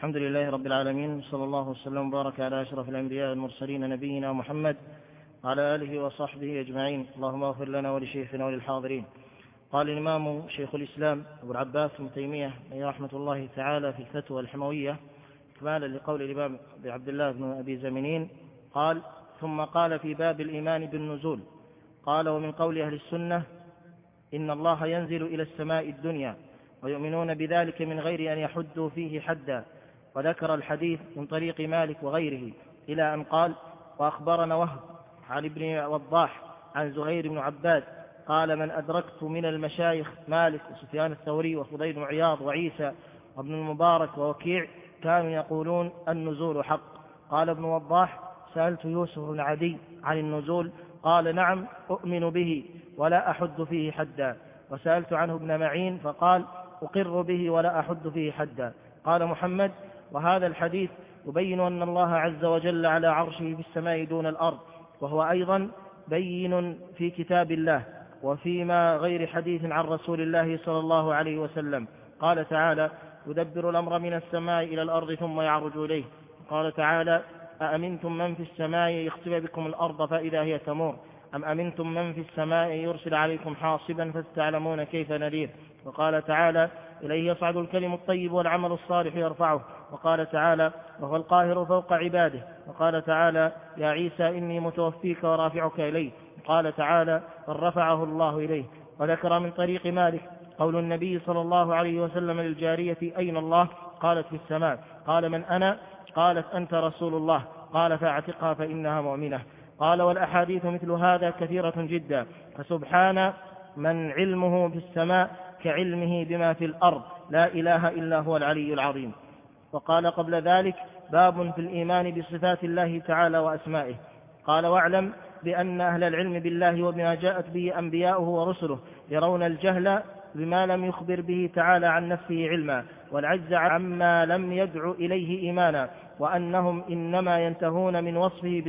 الحمد لله رب العالمين، صلى الله وسلم وبارك على أشرف الأنبياء والمرسلين نبينا محمد وعلى آله وصحبه أجمعين. اللهم اغفر لنا ولشيخنا وللحاضرين. قال الإمام شيخ الإسلام أبو العباس ابن تيمية عليه رحمة الله تعالى في الفتوى الحموية إكمالا لقول الإمام عبد الله بن أبي زمنين قال: ثم قال في باب الإيمان بالنزول، قال: ومن قول أهل السنة إن الله ينزل إلى السماء الدنيا ويؤمنون بذلك من غير أن يحدوا فيه حدا. وذكر الحديث من طريق مالك وغيره إلى أن قال: وأخبرنا وهب عن ابن وضاح عن زهير بن عباد قال: من أدركت من المشايخ مالك وسفيان الثوري وفضيل بن عياض وعيسى وابن المبارك ووكيع كانوا يقولون النزول حق. قال ابن وضاح: سألت يوسف بن عدي عن النزول قال: نعم أؤمن به ولا أحد فيه حدا. وسألت عنه ابن معين فقال: أقر به ولا أحد فيه حدا. قال محمد: وهذا الحديث يبين أن الله عز وجل على عرشه في السماء دون الأرض، وهو أيضا بين في كتاب الله وفيما غير حديث عن رسول الله صلى الله عليه وسلم. قال تعالى: يدبر الأمر من السماء إلى الأرض ثم يعرج إليه. قال تعالى: أأمنتم من في السماء يخسف بكم الأرض فإذا هي تمور أم أمنتم من في السماء يرسل عليكم حاصبا فستعلمون كيف نذير. وقال تعالى: إليه يصعد الكلم الطيب والعمل الصالح يرفعه. وقال تعالى: وهو القاهر فوق عباده. وقال تعالى: يا عيسى إني متوفيك ورافعك إليه. قال تعالى: بل رفعه الله إليه. وذكر من طريق مالك قول النبي صلى الله عليه وسلم للجارية: أين الله؟ قالت: في السماء. قال: من أنا؟ قالت: أنت رسول الله. قال: فاعتقها فإنها مؤمنة. قال: والأحاديث مثل هذا كثيرة جدا، فسبحان من علمه في السماء كعلمه بما في الأرض، لا إله إلا هو العلي العظيم. وقال قبل ذلك: باب في الإيمان بصفات الله تعالى وأسمائه. قال: واعلم بأن أهل العلم بالله وبما جاءت به أنبياؤه ورسله يرون الجهل بما لم يخبر به تعالى عن نفسه علما، والعجز عما لم يدع إليه إيمانا، وأنهم إنما ينتهون من وصفه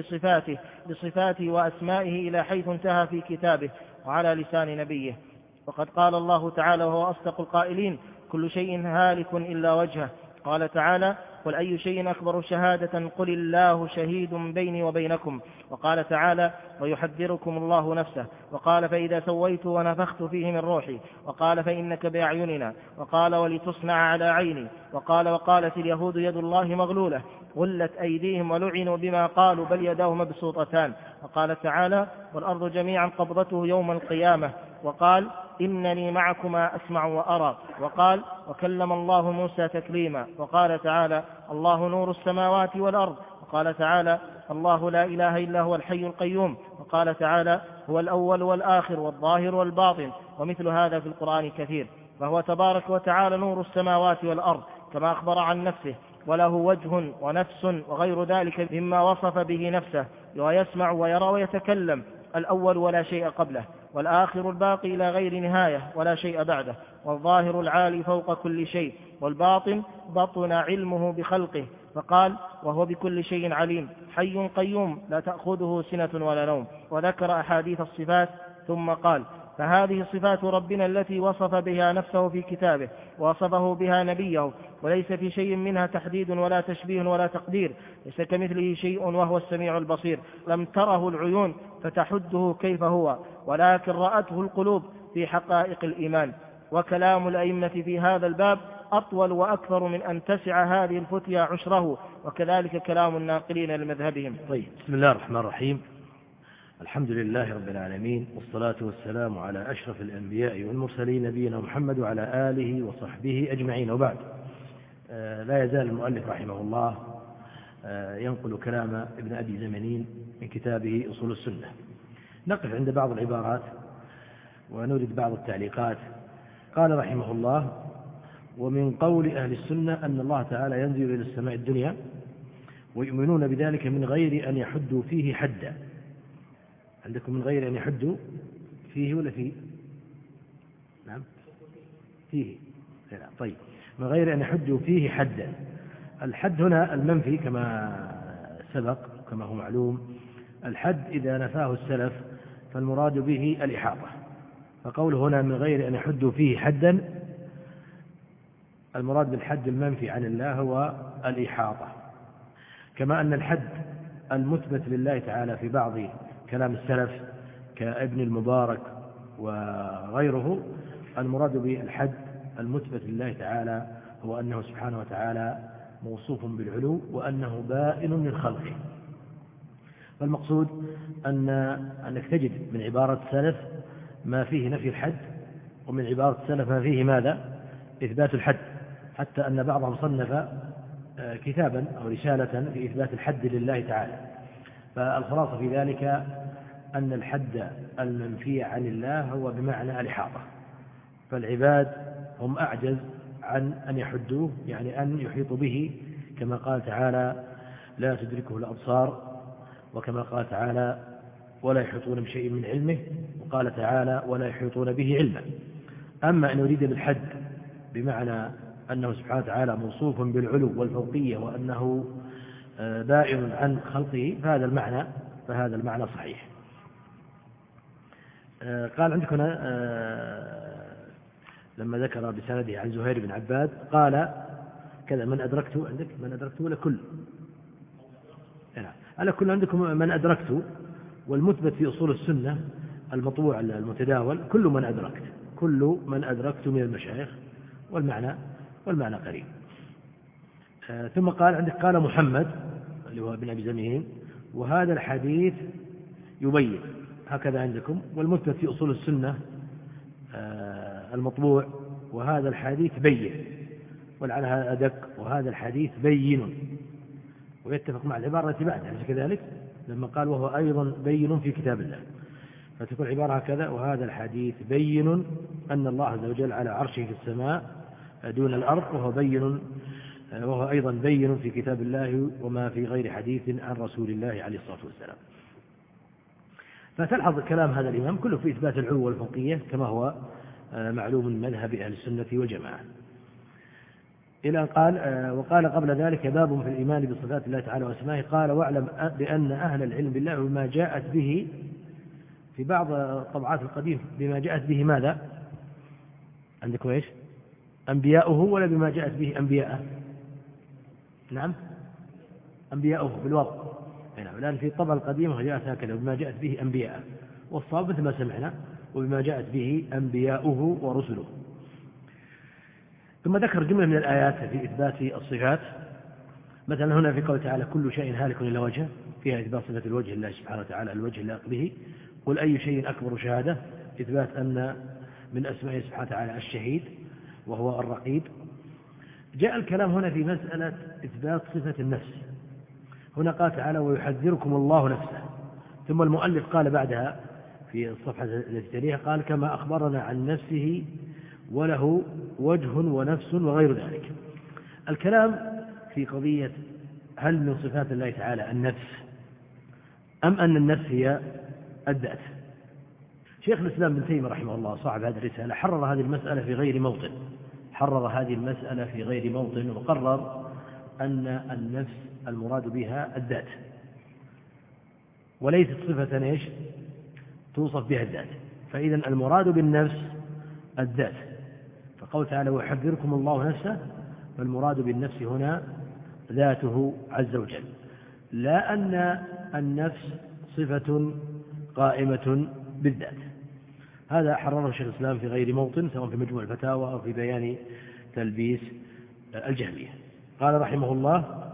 بصفاته وأسمائه إلى حيث انتهى في كتابه وعلى لسان نبيه. وقد قال الله تعالى وهو أصدق القائلين: كل شيء هالك إلا وجهه. قال تعالى: قل أي شيء أكبر شهادة قل الله شهيد بيني وبينكم. وقال تعالى: ويحذركم الله نفسه. وقال: فإذا سويت ونفخت فيه من روحي. وقال: فإنك بأعيننا. وقال: ولتصنع على عيني. وقال: وقالت اليهود يد الله مغلولة غلت أيديهم ولعنوا بما قالوا بل يداه مبسوطتان. وقال تعالى: والأرض جميعا قبضته يوم القيامة. وقال: إنني معكما أسمع وأرى. وقال: وكلم الله موسى تكليما. وقال تعالى: الله نور السماوات والأرض. وقال تعالى: الله لا إله إلا هو الحي القيوم. وقال تعالى: هو الأول والآخر والظاهر والباطن. ومثل هذا في القرآن كثير. فهو تبارك وتعالى نور السماوات والأرض كما أخبر عن نفسه، وله وجه ونفس وغير ذلك مما وصف به نفسه، ويسمع ويرى ويتكلم، الأول ولا شيء قبله، والآخر الباقي إلى غير نهاية ولا شيء بعده، والظاهر العالي فوق كل شيء، والباطن بطن علمه بخلقه. فقال: وهو بكل شيء عليم، حي قيوم لا تأخذه سنة ولا نوم. وذكر أحاديث الصفات ثم قال: فهذه صفات ربنا التي وصف بها نفسه في كتابه ووصفه بها نبيه، وليس في شيء منها تحديد ولا تشبيه ولا تقدير، ليس كمثله شيء وهو السميع البصير، لم تره العيون فتحده كيف هو، ولكن رأته القلوب في حقائق الإيمان. وكلام الأئمة في هذا الباب أطول وأكثر من أن تسع هذه الفتيا عشره، وكذلك كلام الناقلين لمذهبهم. طيب، بسم الله الرحمن الرحيم. الحمد لله رب العالمين، والصلاة والسلام على أشرف الأنبياء والمرسلين نبينا محمد وعلى آله وصحبه أجمعين. وبعد، لا يزال المؤلف رحمه الله ينقل كلام ابن أبي زمنين من كتابه أصول السنة. نقف عند بعض العبارات ونريد بعض التعليقات. قال رحمه الله: ومن قول أهل السنة أن الله تعالى ينزل إلى السماء الدنيا ويؤمنون بذلك من غير أن يحدوا فيه حدا. عندكم من غير أن يحدوا فيه ولا فيه؟ نعم فيه. طيب، من غير أن يحدوا فيه حدا. الحد هنا المنفي كما سبق كما هو معلوم. الحد إذا نفاه السلف فالمراد به الإحاطة، فقوله هنا من غير أن يحدوا فيه حدا، المراد بالحد المنفي عن الله هو الإحاطة، كما أن الحد المثبت لله تعالى في بعض كلام السلف كابن المبارك وغيره، المراد بالحد المثبت لله تعالى هو أنه سبحانه وتعالى موصوف بالعلو وأنه بائن من خلقه. فالمقصود أنك تجد من عبارة السلف ما فيه نفي الحد، ومن عبارة السلف ما فيه ماذا؟ إثبات الحد، حتى أن بعضهم صنف كتابا أو رسالة في إثبات الحد لله تعالى. فالخلاصة في ذلك أن الحد المنفي عن الله هو بمعنى الإحاطة، فالعباد هم أعجز عن أن يحدوه، يعني أن يحيطوا به، كما قال تعالى لا تدركه الأبصار، وكما قال تعالى ولا يحيطون بشيء من علمه، وقال تعالى ولا يحيطون به علما. أما أن يريد بالحد بمعنى أنه سبحانه وتعالى موصوف بالعلو والفوقية وأنه بائن عن خلقه فهذا المعنى صحيح. قال عندك هنا لما ذكر بسنده عن زهير بن عباد قال كذا من أدركته، عندك من أدركته ولا كل؟ على كل عندكم من أدركته، والمثبت في أصول السنة المطبوع المتداول كل من أدركت من المشايخ، والمعنى قريب. ثم قال عندك قال محمد اللي هو ابن أبي زمين وهذا الحديث يبين، هكذا عندكم، والمثبت في أصول السنة المطبوع وهذا الحديث بين، ولعل هذا أدق وهذا الحديث بين، ويتفق مع العبارة التي بعدها أليس كذلك؟ لما قال وهو أيضا بين في كتاب الله، فتكون العبارة هكذا وهذا الحديث بين أن الله عز وجل على عرشه في السماء دون الأرض، وهو أيضا بين في كتاب الله وما في غير حديث عن رسول الله عليه الصلاة والسلام. فتلحظ كلام هذا الإمام كله في إثبات العلو والفوقية كما هو معلوم من مذهب أهل السنة والجماعة. إلى أن قال وقال قبل ذلك باب في الإيمان بصفات الله تعالى وأسمائه، قال واعلم بأن أهل العلم بالله بما جاءت به في بعض طبعات القديم بما جاءت به ماذا؟ عندكم إيش؟ أنبياؤه ولا بما جاءت به أنبياءه؟ نعم أنبياؤه بالوضع، لأن في الطبعة القديمة جاءت هكذا بما جاءت به أنبياءه، والصواب مثل ما سمعنا وبما جاءت به أنبياؤه ورسله. ثم ذكر جملة من الآيات في إثبات الصفات، مثلا هنا في قول تعالى كل شيء هالك إلا وجهه، فيها إثبات صفة الوجه لله سبحانه وتعالى الوجه اللائق به. قل أي شيء أكبر شهادة، إثبات أن من أسمائه سبحانه وتعالى الشهيد وهو الرقيب. جاء الكلام هنا في مسألة إثبات صفة النفس، هنا قال تعالى ويحذركم الله نفسه، ثم المؤلف قال بعدها في الصفحة التي تليها قال كما أخبرنا عن نفسه وله وجه ونفس وغير ذلك. الكلام في قضية هل من صفات الله تعالى النفس أم أن النفس هي الذات. شيخ الإسلام ابن تيمية رحمه الله صاحب هذه الرسالة حرر هذه المسألة في غير موطن، وقرر أن النفس المراد بها الذات وليست صفة إيش توصف بها الذات، فإذا المراد بالنفس الذات. فقول تعالى ويحذركم الله نفسه، فالمراد بالنفس هنا ذاته عز وجل، لا أن النفس صفة قائمة بالذات. هذا حرره شيخ الإسلام في غير موطن، سواء في مجموع الفتاوى أو في بيان تلبيس الجهمية. قال رحمه الله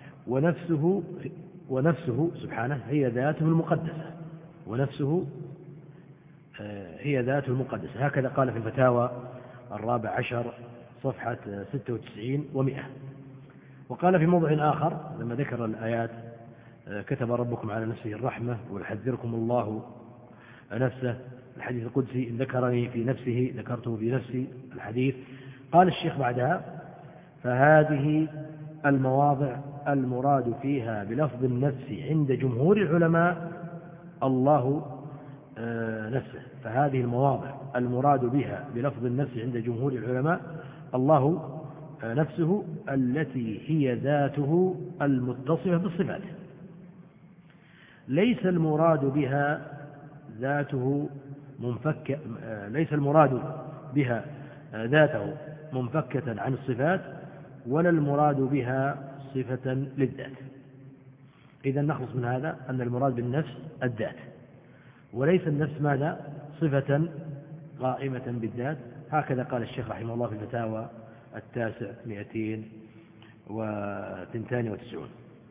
ونفسه سبحانه هي ذاته المقدسة، ونفسه هي ذاته المقدسة، هكذا قال في الفتاوى 14 صفحة 96 و100. وقال في موضع آخر لما ذكر الآيات كتب ربكم على نفسه الرحمة ويحذركم الله نفسه، الحديث القدسي إن ذكرني في نفسه ذكرته في نفسي الحديث. قال الشيخ بعدها فهذه المواضع المراد فيها بلفظ النفس عند جمهور العلماء الله نفسه، فهذه المواضع المراد بها بلفظ النفس عند جمهور العلماء الله نفسه التي هي ذاته المتصفة بالصفات، ليس المراد بها ذاته منفكة، ليس المراد بها ذاته منفكة عن الصفات ولا المراد بها صفة للذات. إذا نخلص من هذا أن المراد بالنفس الذات، وليس النفس ماذا؟ صفة قائمة بالذات. هكذا قال الشيخ رحمه الله في الفتاوى 992.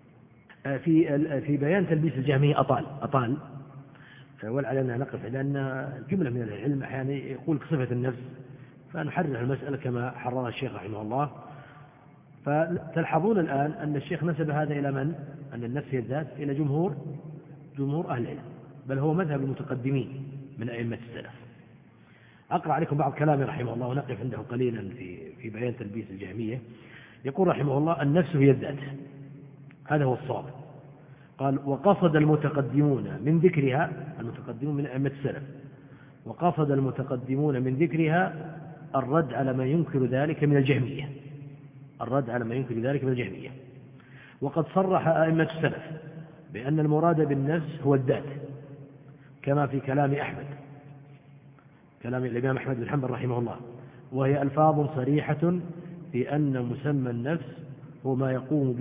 في بيان تلبيس الجهمية أطال ولعلنا نقف، لأن جملة من العلم أحيانا يقول صفة النفس، فنحرر المسألة كما حررها الشيخ رحمه الله. فتلحظون الآن أن الشيخ نسب هذا إلى من؟ أن النفس هي الذات إلى جمهور أهل العلم، بل هو مذهب المتقدمين من أئمة السلف. أقرأ عليكم بعض كلامه رحمه الله ونقف عنده قليلا في بيان تلبيس الجهمية. يقول رحمه الله: النفس هي الذات، هذا هو الصواب. قال: وقصد المتقدمون من ذكرها، المتقدمون من أئمة السلف، وقصد المتقدمون من ذكرها الرد على ما ينكر ذلك من الجهمية، وقد صرح أئمة السلف بأن المراد بالنفس هو الذات، كما في كلام الإمام أحمد بن حنبل رحمه الله، وهي ألفاظ صريحة في أن مسمى النفس هو ما يقوم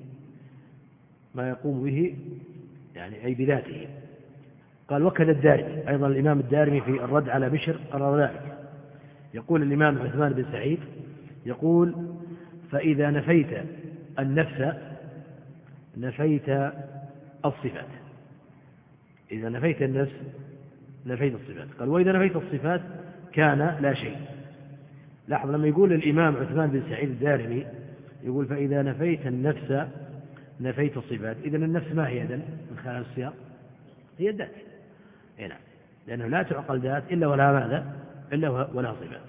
به يعني أي بذاته. قال: وكذا الدارمي، أيضا الإمام الدارمي في الرد على بشر قرر ذلك. يقول الإمام عثمان بن سعيد يقول: فإذا نفيت النفس نفيت الصفات. إذا نفيت النفس نفيت الصفات. قال: وإذا نفيت الصفات كان لا شيء. لاحظ لما يقول الإمام عثمان بن سعيد الدارمي يقول: فإذا نفيت النفس نفيت الصفات. إذن النفس ما هي إذن من خلال السياق؟ هي الذات. نعم، لأنه لا تعقل ذات إلا ولها ماذا؟ إلا ولها صفات.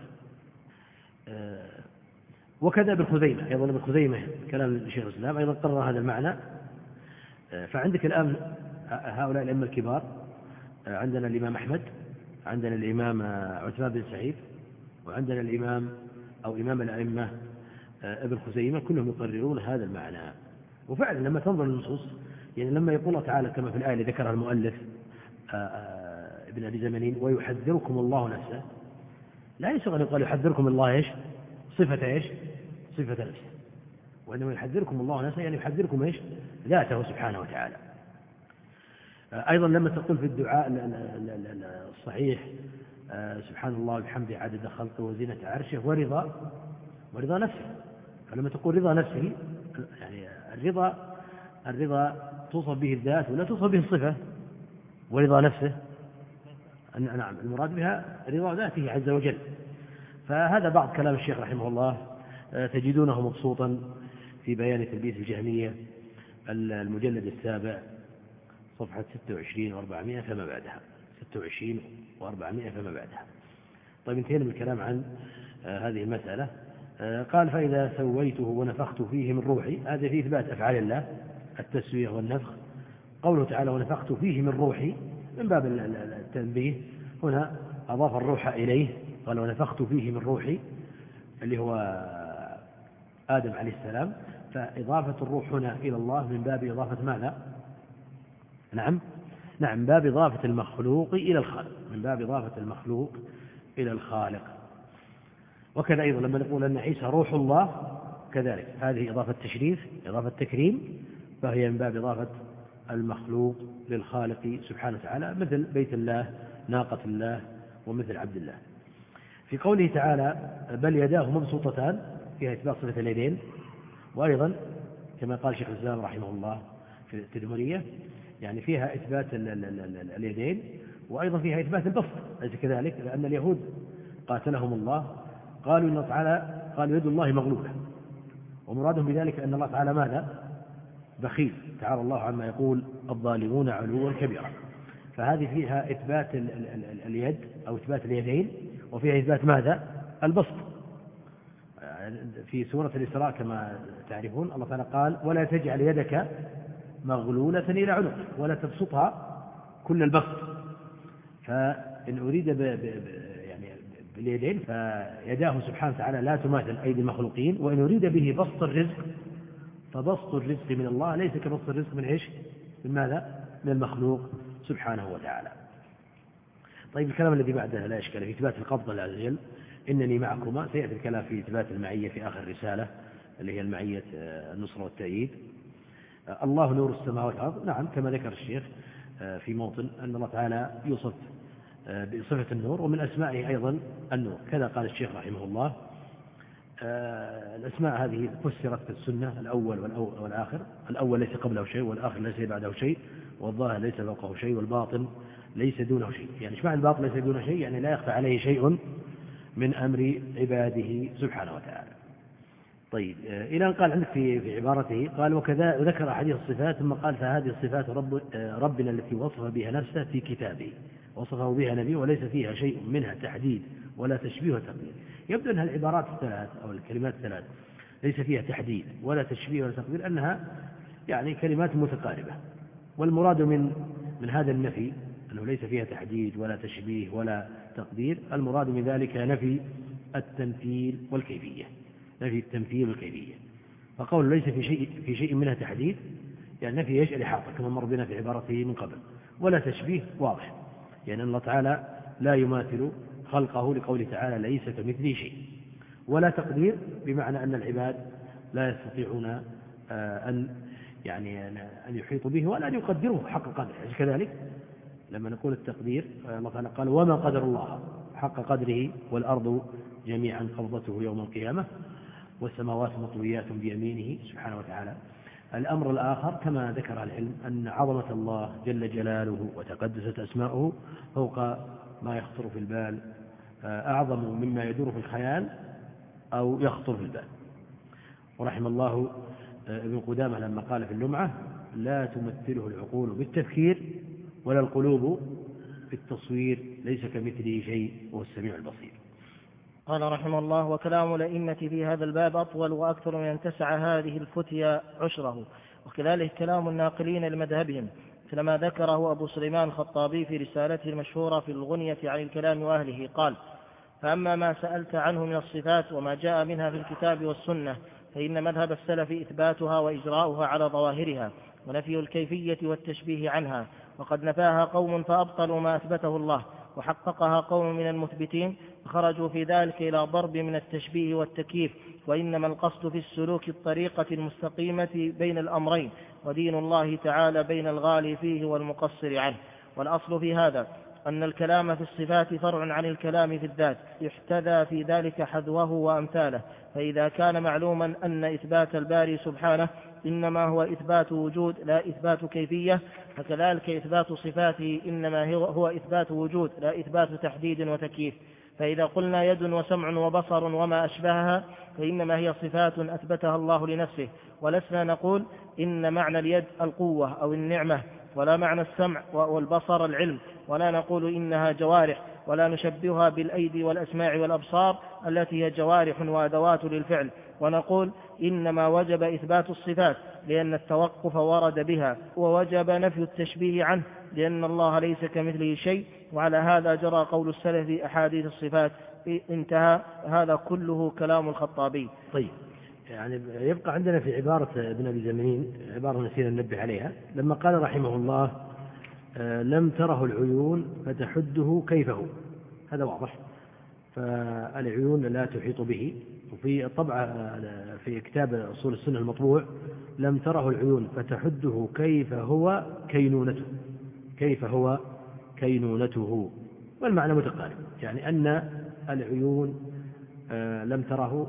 وكذا ابن خزيمة، أيضا ابن خزيمة كلام شيخ الإسلام أيضا قرر هذا المعنى. فعندك الآن هؤلاء الأئمة الكبار، عندنا الإمام أحمد، عندنا الإمام عثمان بن سعيد، وعندنا الإمام أو إمام الأئمة ابن خزيمة، كلهم يقررون هذا المعنى. وفعلا لما تنظر للنصوص، يعني لما يقول الله تعالى كما في الآية اللي ذكرها المؤلف ابن أبي زمنين: ويحذركم الله نفسه، لا يسوغ أن يقال يحذركم الله إيش؟ صفة نفسه، وإنما يحذركم الله نفسه يعني يحذركم إيش؟ ذاته سبحانه وتعالى. أيضا لما تقول في الدعاء الصحيح: سبحان الله وبحمده عدد خلقه وزينة عرشه ورضا نفسه. فلما تقول رضا نفسه يعني الرضا توصف به الذات ولا توصف به الصفة. ورضا نفسه نعم المراد بها رضا ذاته عز وجل. فهذا بعض كلام الشيخ رحمه الله، تجدونه مبسوطا في بيان تلبيس الجهمية المجلد 7 صفحة 26 و400 فما بعدها. 26 و400 فما بعدها. طيب، انتهينا من الكلام عن هذه المسألة. قال: فإذا سويته ونفخت فيه من روحي، هذا في إثبات أفعال الله، التسوية والنفخ. قوله تعالى: ونفخت فيه من روحي، من باب التنبيه، هنا أضاف الروح إليه، قال: ونفخت فيه من روحي، اللي هو آدم عليه السلام. فإضافة الروح هنا إلى الله من باب إضافة ماذا؟ نعم، باب إضافة المخلوق إلى الخالق، من باب إضافة المخلوق إلى الخالق. وكذا أيضا لما نقول أن عيسى روح الله، كذلك هذه إضافة تشريف، إضافة تكريم، فهي من باب إضافة المخلوق للخالق سبحانه وتعالى، مثل بيت الله، ناقة الله، ومثل عبد الله. في قوله تعالى: بل يداه مبسوطتان، فيها إثبات صفة اليدين، وأيضا كما قال شيخ الإسلام رحمه الله في التدمرية، يعني فيها إثبات اليدين، وأيضا فيها إثبات البسط، أليس كذلك؟ لأن اليهود قاتلهم الله قالوا إن تعالى قالوا يد الله مغلولة، ومرادهم بذلك أن الله تعالى ماذا؟ بخيل، تعالى الله عما يقول الظالمون علوا كبيرا. فهذه فيها إثبات اليد أو إثبات اليدين، وفيها إثبات ماذا؟ البسط. في سورة الإسراء كما تعرفون الله تعالى قال: ولا تجعل يدك مغلولة إلى عنقك ولا تبسطها كل البسط. فإن أريد يعني باليدين فيداه سبحانه وتعالى لا تماثل أيدي المخلوقين، وإن أريد به بسط الرزق فبسط الرزق من الله ليس كبسط الرزق من إيش؟ من ماذا؟ من المخلوق سبحانه وتعالى. طيب، الكلام الذي بعده لا إشكال في إثبات القبضة عز وجل. إنني معكما، سيأتي الكلام في إثبات المعية في آخر الرسالة اللي هي المعية النصر والتأييد. الله نور السماوات والأرض، نعم كما ذكر الشيخ في موطن أن الله تعالى يوصف بصفة النور، ومن أسمائه أيضا النور، كذا قال الشيخ رحمه الله. الأسماء هذه فسرت في السنة، الأول والآخر، الأول ليس قبله شيء، والآخر ليس بعده شيء، والظاهر ليس فوقه شيء، والباطن ليس دونه شيء. يعني ايش معنى الباطن ليس دونه شيء؟ يعني لا يخفى عليه شيء من أمر عباده سبحانه وتعالى. طيب، إلى أن قال عندك في عبارته، قال وكذا ذكر أحاديث الصفات، ثم قال فهذه الصفات ربنا التي وصف بها نفسه في كتابه، وصفه بها نبيه، وليس فيها شيء منها تحديد ولا تشبيه وتقدير. يبدو أن العبارات الثلاث أو الكلمات الثلاث ليس فيها تحديد ولا تشبيه ولا تقدير، أنها يعني كلمات متقاربة. والمراد من هذا النفي أنه ليس فيها تحديد ولا تشبيه ولا تقدير، المراد من ذلك نفي التمثيل والكيفية، نفي التمثيل والكيفية. فقول ليس في شيء منها تحديد، يعني نفي ايش؟ الإحاطة، كما مر بنا في عبارته من قبل. ولا تشبيه واضح، يعني الله تعالى لا يماثل خلقه، لقوله تعالى ليس كمثله شيء. ولا تقدير، بمعنى أن العباد لا يستطيعون أن يحيطوا به ولا أن يقدروه حق قدره. كذلك لما نقول التقدير، الله تعالى قال وما قدر الله حق قدره والأرض جميعا قبضته يوم القيامة والسماوات مطويات بيمينه سبحانه وتعالى. الأمر الآخر كما ذكر العلم أن عظمة الله جل جلاله وتقدست أسماؤه فوق ما يخطر في البال، أعظم مما يدور في الخيال أو يخطر في البال. ورحم الله ابن قدامة لما قال في اللمعة لا تمثله العقول بالتفكير ولا القلوب بالتصوير، ليس كمثله شيء وهو السميع البصير. قال رحمه الله وكلام الأئمة في هذا الباب أطول وأكثر من أن تسع هذه الفتيا عشره، وكذلك كلام الناقلين لمذهبهم، كما ذكره أبو سليمان الخطابي في رسالته المشهورة في الغنية عن الكلام وأهله. قال فأما ما سألت عنه من الصفات وما جاء منها في الكتاب والسنة فإن مذهب السلف إثباتها وإجراؤها على ظواهرها، ونفي الكيفية والتشبيه عنها، وقد نفاها قوم فأبطلوا ما أثبته الله، وحققها قوم من المثبتين فخرجوا في ذلك إلى ضرب من التشبيه والتكييف. وإنما القصد في السلوك الطريقة المستقيمة بين الأمرين، ودين الله تعالى بين الغالي فيه والمقصر عنه. والأصل في هذا أن الكلام في الصفات فرع عن الكلام في الذات، يحتذى في ذلك حذوه وأمثاله. فإذا كان معلوما أن إثبات الباري سبحانه إنما هو إثبات وجود لا إثبات كيفية، فكذلك إثبات صفاته إنما هو إثبات وجود لا إثبات تحديد وتكييف. فإذا قلنا يد وسمع وبصر وما أشبهها فإنما هي صفات أثبتها الله لنفسه، ولسنا نقول إن معنى اليد القوة أو النعمة، ولا معنى السمع والبصر العلم، ولا نقول إنها جوارح، ولا نشبهها بالأيدي والأسماع والأبصار التي هي جوارح وأدوات للفعل، ونقول إنما وجب إثبات الصفات لأن التوقف ورد بها، ووجب نفي التشبيه عنه لأن الله ليس كمثله شيء. وعلى هذا جرى قول السلف في أحاديث الصفات. انتهى. هذا كله كلام الخطابي. طيب، يعني يبقى عندنا في عبارة ابن أبي زمنين عبارة نسينا ننبه عليها، لما قال رحمه الله لم تره العيون فتحده كيفه، هذا واضح، فالعيون لا تحيط به. وفي طبعة في كتاب أصول السنة المطبوع لم تره العيون فتحده كيف هو كينونته، كيف هو كينونته، والمعنى متقارب، يعني أن العيون لم تره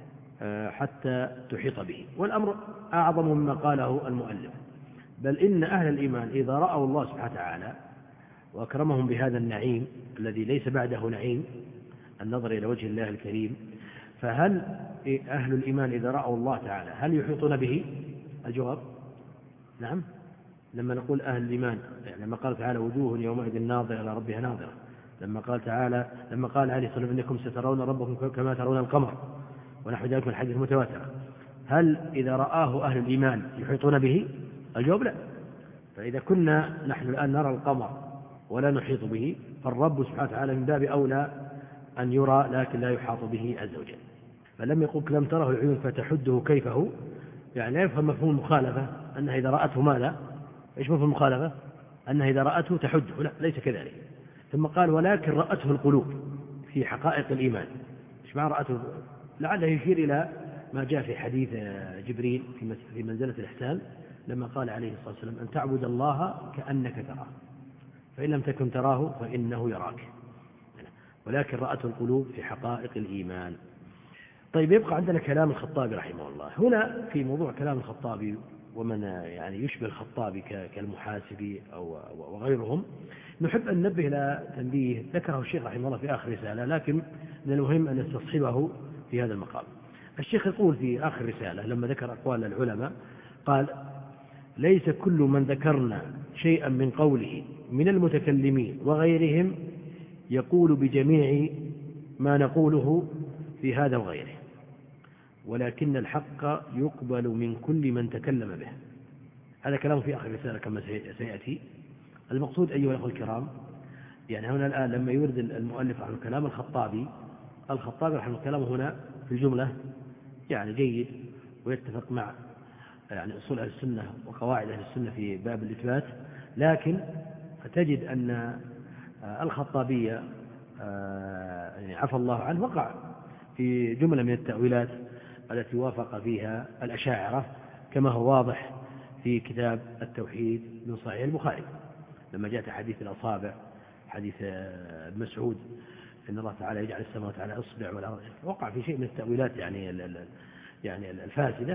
حتى تحيط به. والأمر أعظم مما قاله المؤلف، بل إن أهل الإيمان إذا رأوا الله سبحانه وتعالى وأكرمهم بهذا النعيم الذي ليس بعده نعيم، النظر إلى وجه الله الكريم، فهل أهل الإيمان إذا رأوا الله تعالى هل يحيطون به؟ الجواب نعم. لما نقول أهل الإيمان، يعني لما قال تعالى وجوه يومئذ ناظرة إلى ربها ناظرة، لما قال عليه الصلاة والسلام إنكم سترون ربكم كما ترون القمر، ونحو ذلك من الحديث المتواتر، هل إذا رآه أهل الإيمان يحيطون به؟ الجواب لا. فإذا كنا نحن الآن نرى القمر ولا نحيط به، فالرب سبحانه وتعالى من باب أولى أن يرى لكن لا يحاط به عز وجل. فلم يقل لم تره العيون فتحده كيفه، يعني لا يفهم مفهوم المخالفة أنها إذا رأته ماذا؟ إيش مفهوم المخالفة؟ أنها إذا رأته تحده، لا، ليس كذلك. ثم قال ولكن رأته القلوب في حقائق الإيمان، ما رأته لعله يشير إلى ما جاء في حديث جبريل في منزلة الإحسان لما قال عليه الصلاة والسلام أن تعبد الله كأنك تراه فإن لم تكن تراه فإنه يراك، ولكن رأته القلوب في حقائق الإيمان. طيب يبقى عندنا كلام الخطابي رحمه الله. هنا في موضوع كلام الخطابي ومن يعني يشبه الخطابي كالمحاسبي أو وغيرهم، نحب أن ننبه إلى تنبيه ذكره الشيخ رحمه الله في آخر رسالة، لكن من المهم أن نستصحبه في هذا المقام. الشيخ يقول في آخر رسالة لما ذكر أقوال العلماء قال: ليس كل من ذكرنا شيئا من قوله من المتكلمين وغيرهم يقول بجميع ما نقوله في هذا وغيره، ولكن الحق يقبل من كل من تكلم به. هذا كلام في آخر الرسالة كما سيأتي. المقصود أيها الأخوة الكرام، يعني هنا الآن لما يورد المؤلف عن كلام الخطابي رحمه كلامه هنا في الجملة يعني جيد ويتفق مع يعني أصول أهل السنة وقواعد أهل السنة في باب الإثبات، لكن فتجد أن الخطابية يعني عفى الله عنه وقع في جملة من التأويلات التي وافق فيها الأشاعرة كما هو واضح في كتاب التوحيد من صحيح البخاري لما جاءت حديث الأصابع، حديث ابن مسعود إن الله تعالى يجعل السماوات على إصبع والأرض، وقع في شيء من التأويلات يعني الفاسدة.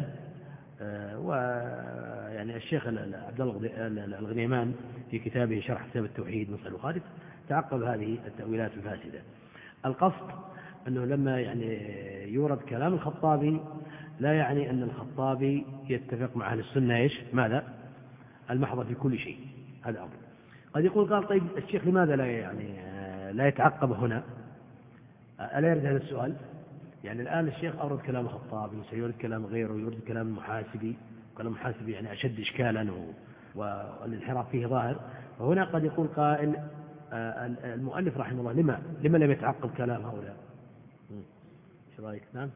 ويعني الشيخ عبد الله الغنيمان في كتابه شرح كتاب التوحيد من صحيح البخاري تعقب هذه التأويلات الفاسدة. القصد أنه لما يعني يورد كلام الخطابي لا يعني أن الخطابي يتفق مع أهل السنة إيش ماذا المحضة في كل شيء. هذا أمر قد يقول قال طيب الشيخ لماذا لا يتعقب هنا؟ ألا يرد هذا السؤال؟ يعني الآن الشيخ أورد كلام الخطابي وسيورد كلام غيره ويورد كلام المحاسبي، كلام المحاسبي يعني أشد إشكالا والانحراف فيه ظاهر. وهنا قد يقول قائل المؤلف رحمه الله لما لم يتعقب كلام هؤلاء؟ ايش رايك؟ نعم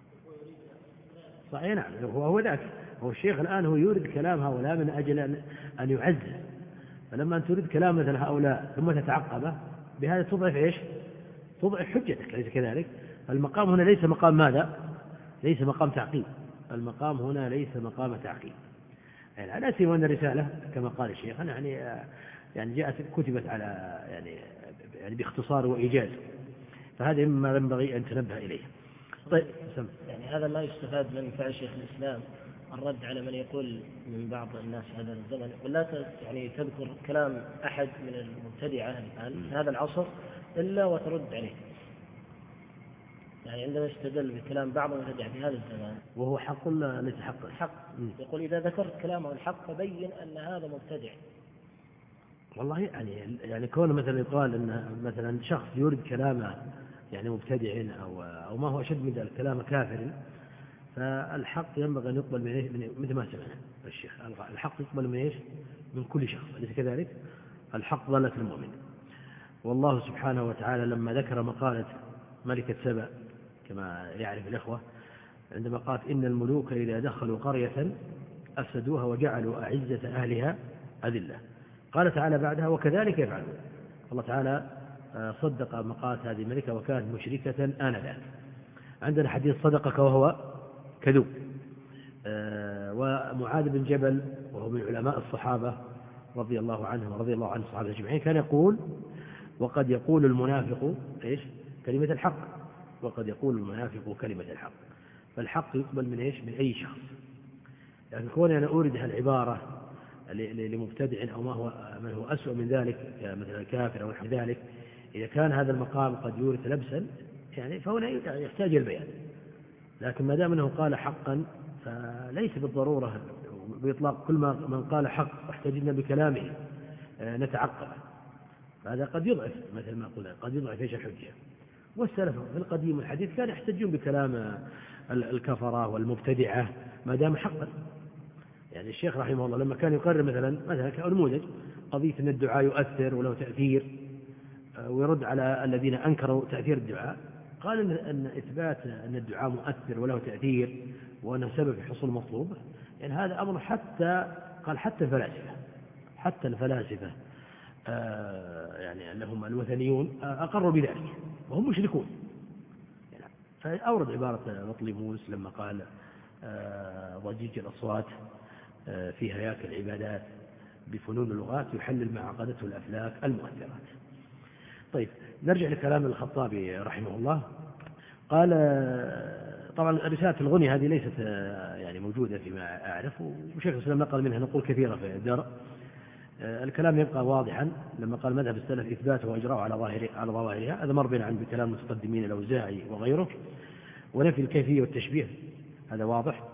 صحيح، نعم هو ذاك، هو الشيخ الآن هو يورد كلام هؤلاء من أجل أن يعزز، فلما أن تريد كلام مثل هؤلاء ثم تتعقبه بهذا تضعف إيش؟ تضعف حجتك، ليس كذلك؟ المقام هنا ليس مقام ماذا؟ ليس مقام تعقيب، المقام هنا ليس مقام تعقيب. يعني لا سيما أن الرسالة كما قال الشيخ يعني جاءت كتبت على يعني باختصار وإيجاز، فهذا مما ينبغي أن تنبه إليه. طيب يعني هذا ما يستفاد من فعل شيخ الإسلام الرد على من يقول من بعض الناس هذا الزمن، ولا يعني تذكر كلام أحد من المبتدعة الآن في هذا العصر إلا وترد عليه. يعني عندما استدل بكلام بعض المبتدعة في هذا الزمان وهو حق ولا ليس حق؟ حق. يقول إذا ذكرت كلامه الحق فبين أن هذا مبتدع. والله يعني كون مثلا يقال أن مثلا شخص يورد كلامه يعني مبتدع أو ما هو أشد من ذلك كلام كافر، فالحق ينبغي أن يقبل من مثل ما سمعنا الشيخ، الحق يقبل من إيش؟ من كل شخص، أليس كذلك؟ الحق ضلة المؤمن. والله سبحانه وتعالى لما ذكر مقالة ملكة سبأ كما يعرف الإخوة عندما قالت إن الملوك إذا دخلوا قرية أفسدوها وجعلوا أعزة أهلها أذلة، قال تعالى بعدها وكذلك يفعلون. الله تعالى صدق مقالة هذه الملكة وكانت مشركة آنذاك. عندنا حديث صدقك وهو كذوب. ومعاذ بن جبل وهو من علماء الصحابة رضي الله عنهم ورضي الله عن الصحابة أجمعين كان يقول وقد يقول المنافق إيش؟ كلمة الحق، وقد يقول المنافق كلمة الحق. فالحق يقبل من إيش؟ من أي شخص. يعني كوني أنا أورد هالعبارة لمبتدع أو من هو أسوأ من ذلك مثل الكافر أو نحو ذلك، إذا كان هذا المقام قد يورث لبسا يعني فهنا يحتاج البيان، لكن ما دام أنه قال حقا فليس بالضرورة بإطلاق كل من قال حق واحتجنا بكلامه نتعقب، هذا قد يضعف مثل ما قلنا قد يضعف إيش الحجة. والسلف في القديم الحديث كانوا يحتجون بكلام الكفرة والمبتدعة ما دام حقا. يعني الشيخ رحمه الله لما كان يقرر مثلا كنموذج قضية أن الدعاء يؤثر وله تأثير ويرد على الذين أنكروا تأثير الدعاء، قال أن إثبات أن الدعاء مؤثر وله تأثير وأنه سبب في حصول المطلوب، يعني هذا أمر حتى الفلاسفة يعني أنهم الوثنيون أقروا بذلك وهم مشركون. يعني فأورد عبارة بطليموس لما قال ضجيج الأصوات في هياكل العبادات بفنون اللغات يحلل ما عقدته الأفلاك المؤثرات. طيب نرجع لكلام الخطابي رحمه الله. قال طبعا رسالة الغني هذه ليست يعني موجودة فيما أعرف، وشيخ الإسلام نقل منها نقول كثيرة في الدرء. الكلام يبقى واضحا لما قال مذهب السلف إثباته وإجراءه على ظواهرها، هذا مر بنا عن بكلام المتقدمين الأوزاعي وغيره، ونفي الكيفية والتشبيه هذا واضح.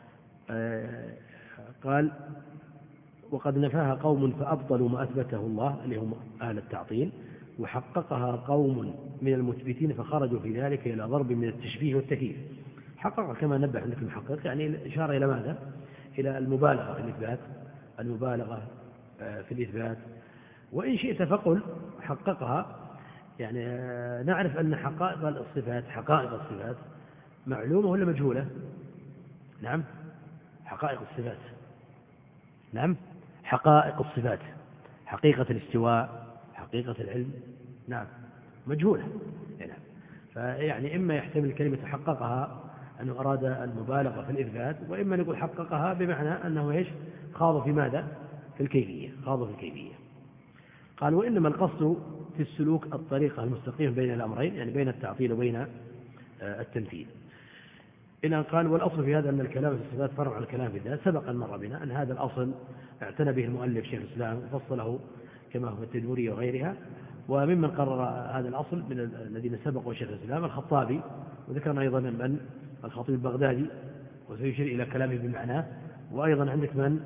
قال وقد نفاها قوم فأبطلوا ما أثبته الله اللي هم أهل التعطيل، وحققها قوم من المثبتين فخرجوا في ذلك إلى ضرب من التشبيه والتكييف. حققها كما نبه عندك المحقق يعني إشارة إلى ماذا؟ إلى المبالغة في الإثبات، المبالغة في الإثبات. وإن شئت فقل حققها، يعني نعرف أن حقائق الصفات معلومة ولا مجهولة؟ نعم حقائق الصفات، نعم حقائق الصفات، حقيقة الاستواء، حقيقة العلم، نعم مجهولة. نعم. فيعني إما يحتمل كلمة حققها أنه أراد المبالغة في الإثبات، وإما نقول حققها بمعنى أنه إيش؟ خاض في ماذا؟ في الكيفية، خاض في الكيفية. قال وإنما القصد في السلوك الطريقة المستقيمة بين الأمرين، يعني بين التعطيل وبين التمثيل. إلى قال والأصل في هذا أن الكلام في الصفات فرع عن الكلام في الذات. سبق أن مر بنا أن هذا الأصل اعتنى به المؤلف شيخ الإسلام وفصله كما هو التدمري وغيرها. وممن قرر هذا الأصل من الذين سبقوا شيخ الإسلام الخطابي، وذكرنا أيضا من الخطيب البغدادي وسيشير إلى كلامه بمعناه، وأيضا عندك من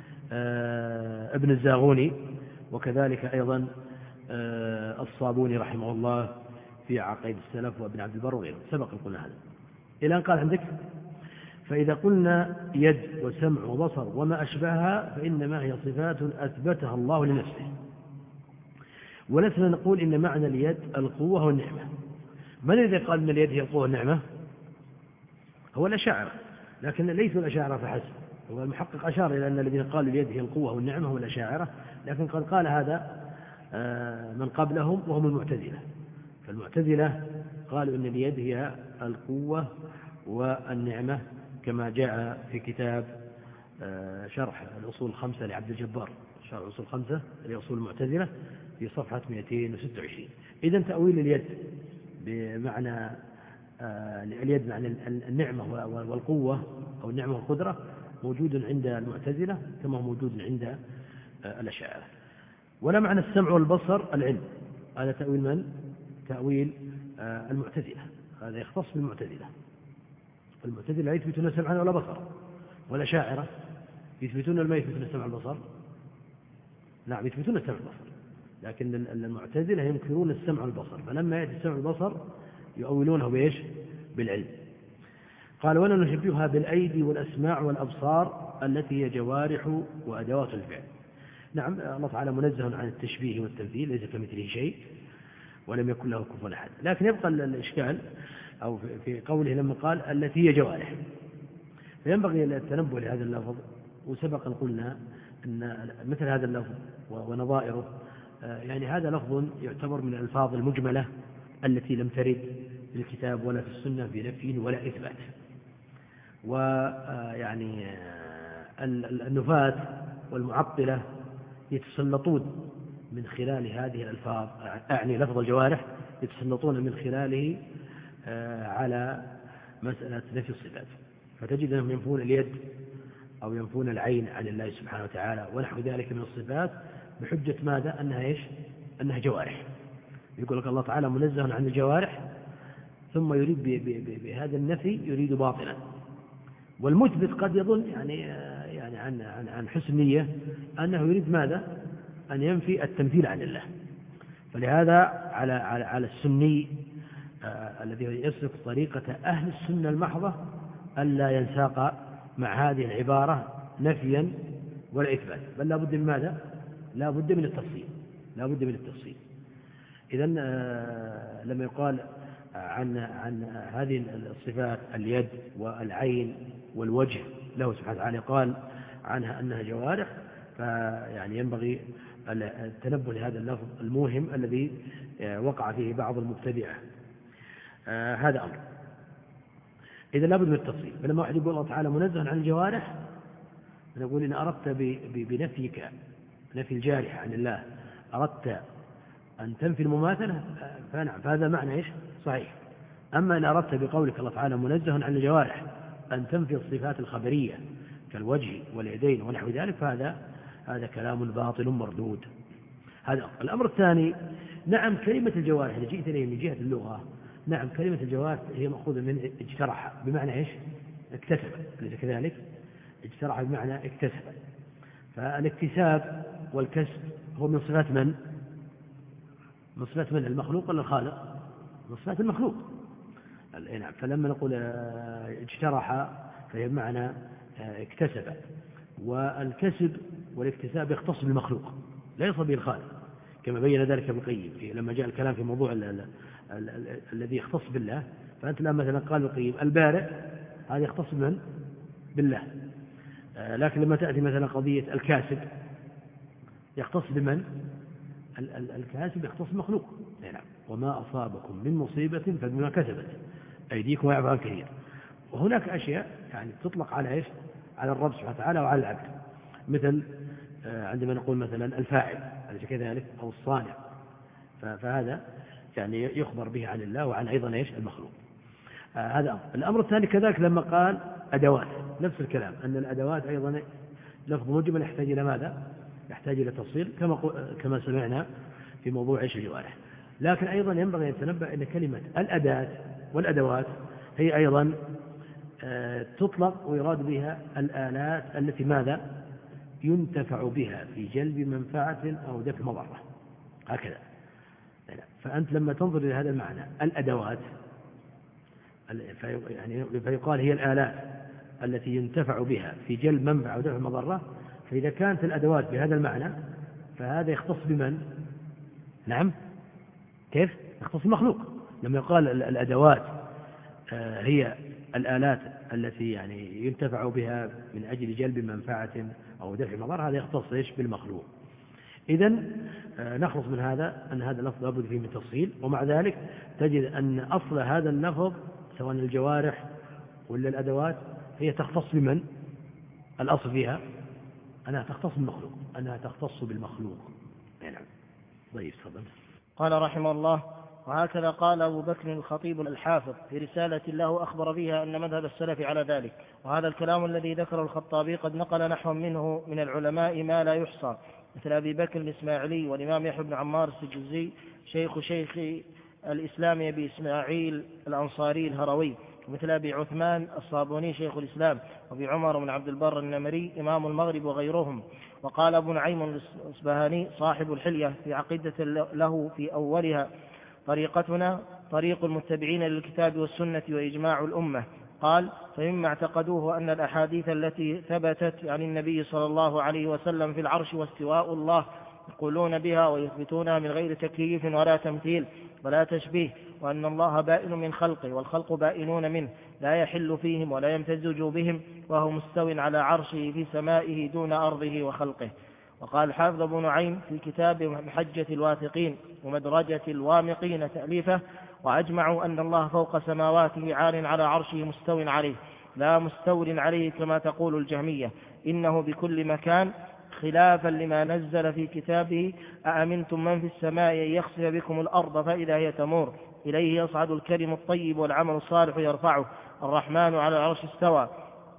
ابن الزاغوني، وكذلك أيضا الصابوني رحمه الله في عقيد السلف، وابن عبد البر وغيره. سبق قلنا هذا. إلى أن قال عندك فإذا قلنا يد وسمع وبصر وما أشبهها فإنما هي صفات أثبتها الله لنفسه، ولسنا نقول إن معنى اليد القوة والنعمة. من الذي قال أن اليد هي القوة والنعمة؟ هو الأشاعرة، لكن ليسوا الأشاعرة فحسب. هو المحقق أشار إلى أن الذين قالوا اليد هي القوة والنعمة هم الأشاعرة، لكن قد قال هذا من قبلهم وهم المعتزلة. فالمعتزلة قالوا إن اليد هي القوة والنعمة كما جاء في كتاب شرح الأصول الخمسة لعبد الجبار، شرح الأصول الخمسة لأصول المعتزلة في صفحة 226. إذن تأويل اليد بمعنى اليد معنى النعمة والقوة أو النعمة والقدرة موجود عند المعتزلة كما هو موجود عند الأشاعرة. ولا معنى السمع والبصر العلم، هذا تأويل من؟ تأويل المعتزلة، هذا يختص بالمعتزلة. المعتزلة يثبتون سمعا ولا بصر، والأشاعرة يثبتون ولا ما يثبتون السمع والبصر؟ نعم يثبتون السمع والبصر، لكن المعتزلة ينكرون السمع والبصر، فلما يأتي السمع والبصر يؤولونه بإيش؟ بالعلم. قال ولا نشبهها بالأيدي والأسماع والأبصار التي هي جوارح وأدوات الفعل. نعم الله تعالى منزه عن التشبيه والتمثيل، ليس كمثله شيء ولم يكن له كفوا أحد. لكن يبقى الإشكال أو في قوله لما قال التي هي جوارح، فينبغي التنبه لهذا اللفظ. وسبق أن قلنا أن مثل هذا اللفظ ونظائره يعني هذا لفظ يعتبر من الألفاظ المجملة التي لم ترد في الكتاب ولا في السنة بنفي ولا إثبات. ويعني النفاة والمعطلة يتسلطون من خلال هذه الألفاظ، أعني لفظ الجوارح، يتسلطون من خلاله على مسألة نفي الصفات، فتجد أنهم ينفون اليد أو ينفون العين عن الله سبحانه وتعالى ونحو ذلك من الصفات بحجة ماذا؟ أنها إيش؟ أنها جوارح. يقول لك الله تعالى منزه عن الجوارح، ثم يريد بهذا النفي يريد باطلا. والمثبت قد يظن يعني عن حسن نية أنه يريد ماذا؟ أن ينفي التمثيل عن الله. فلهذا على السني الذي يسلك طريقة أهل السنة المحضة ألا ينساق مع هذه العبارة نفيا ولا إثبات، بل لا بد من ماذا؟ لا بد من التفصيل، لا بد من التفصيل. إذن لما يقال عن هذه الصفات اليد والعين والوجه له سبحانه وتعالى قال عنها أنها جوارح، فيعني ينبغي التنبه لهذا اللفظ الموهم الذي وقع فيه بعض المبتدعة. هذا أمر. إذا لابد من التفصيل. فلما واحد يقول الله تعالى منزه عن الجوارح، نقول إن أردت بنفيك، نفي الجارحة عن الله، أردت أن تنفي المماثلة فنعم، فهذا معنى إيش؟ صحيح. أما إن أردت بقولك الله تعالى منزه عن الجوارح أن تنفي الصفات الخبرية كالوجه واليدين ونحو ذلك، هذا كلام باطل مردود. هذا الأمر الثاني. نعم كلمة الجوارح إذا جئت إليه من جهة اللغة، نعم كلمة الجوارح هي مأخوذة من اجترح، بمعنى إيش؟ اكتسب، أليس كذلك؟ اجترح بمعنى اكتسب. فالاكتساب والكسب هو من صفات من؟ من صفات من؟ المخلوق ولا الخالق؟ من صفات المخلوق. نعم. فلما نقول اجترح فهي بمعنى اكتسب، والكسب والاكتساب يختص بالمخلوق لا يصل به الخالق، كما بين ذلك ابن القيم لما جاء الكلام في موضوع الذي يختص بالله. فأنت الآن مثلا قال ابن القيم البارئ، هذا يختص من؟ بالله. لكن لما تأتي مثلا قضية الكاسب يختص بمن؟ الكاسب يختص بالمخلوق. نعم. وما أصابكم من مصيبة فبما كسبت أيديكم ويعفو عن كثير. وهناك أشياء يعني تطلق على إيش؟ على الرب سبحانه وتعالى وعلى العبد، مثل عندما نقول مثلا الفاعل أليس كذلك؟ أو الصانع، فهذا يعني يخبر به عن الله وعن أيضا إيش؟ المخلوق. هذا الأمر الثاني. كذلك لما قال أدوات، نفس الكلام، أن الأدوات أيضا لفظ مجمل يحتاج إلى ماذا؟ يحتاج إلى تفصيل كما سمعنا في موضوع عيش الجوارح. لكن أيضا ينبغي أن يتنبه أن كلمة الأداة والأدوات هي أيضا تطلق ويراد بها الآلات التي ماذا؟ ينتفع بها في جلب منفعة أو دفع مضرة، هكذا. فأنت لما تنظر إلى هذا المعنى الأدوات، فيقال هي الآلات التي ينتفع بها في جلب منفعة أو دفع مضرة، فإذا كانت الأدوات بهذا المعنى فهذا يختص بمن؟ نعم كيف؟ يختص المخلوق. لما يقال الأدوات هي الآلات التي يعني ينتفع بها من أجل جلب منفعة أو دفع مضرة، هذا يختص إيش؟ بالمخلوق. إذن نخلص من هذا أن هذا اللفظ لابد فيه من تفصيل. ومع ذلك تجد أن أصل هذا اللفظ سواء الجوارح ولا الأدوات هي تختص بمن؟ الأصل فيها أنها تختص بالمخلوق، أنها تختص بالمخلوق. نعم. طيب تفضل. قال رحمه الله: وهكذا قال أبو بكر الخطيب الحافظ في رسالة له أخبر فيها أن مذهب السلف على ذلك. وهذا الكلام الذي ذكره الخطابي قد نقل نحو منه من العلماء ما لا يحصى، مثل أبي بكر الإسماعيلي والإمام يحيى بن عمار السجزي شيخ الإسلام أبي إسماعيل الأنصاري الهروي، ومثل أبي عثمان الصابوني شيخ الإسلام، وأبي عمر بن عبد البر النمري إمام المغرب وغيرهم. وقال أبو نعيم الإصبهاني صاحب الحلية في عقيدة له في أولها: طريقتنا طريق المتبعين للكتاب والسنة وإجماع الأمة. قال: فمما اعتقدوه أن الأحاديث التي ثبتت عن النبي صلى الله عليه وسلم في العرش واستواء الله يقولون بها ويثبتونها من غير تكييف ولا تمثيل ولا تشبيه، وأن الله بائن من خلقه والخلق بائنون منه، لا يحل فيهم ولا يمتزج بهم، وهو مستو على عرشه في سمائه دون أرضه وخلقه. وقال الحافظ أبو نعيم في كتاب محجة الواثقين ومدرجة الوامقين تأليفه: وأجمعوا أن الله فوق سماواته عال على عرشه مستو عليه، لا مستول عليه كما تقول الجهمية، إنه بكل مكان، خلافا لما نزل في كتابه: أأمنتم من في السماء أن يخسف بكم الأرض فإذا هي تمور، إليه يصعد الكلم الطيب والعمل الصالح يرفعه، الرحمن على العرش استوى،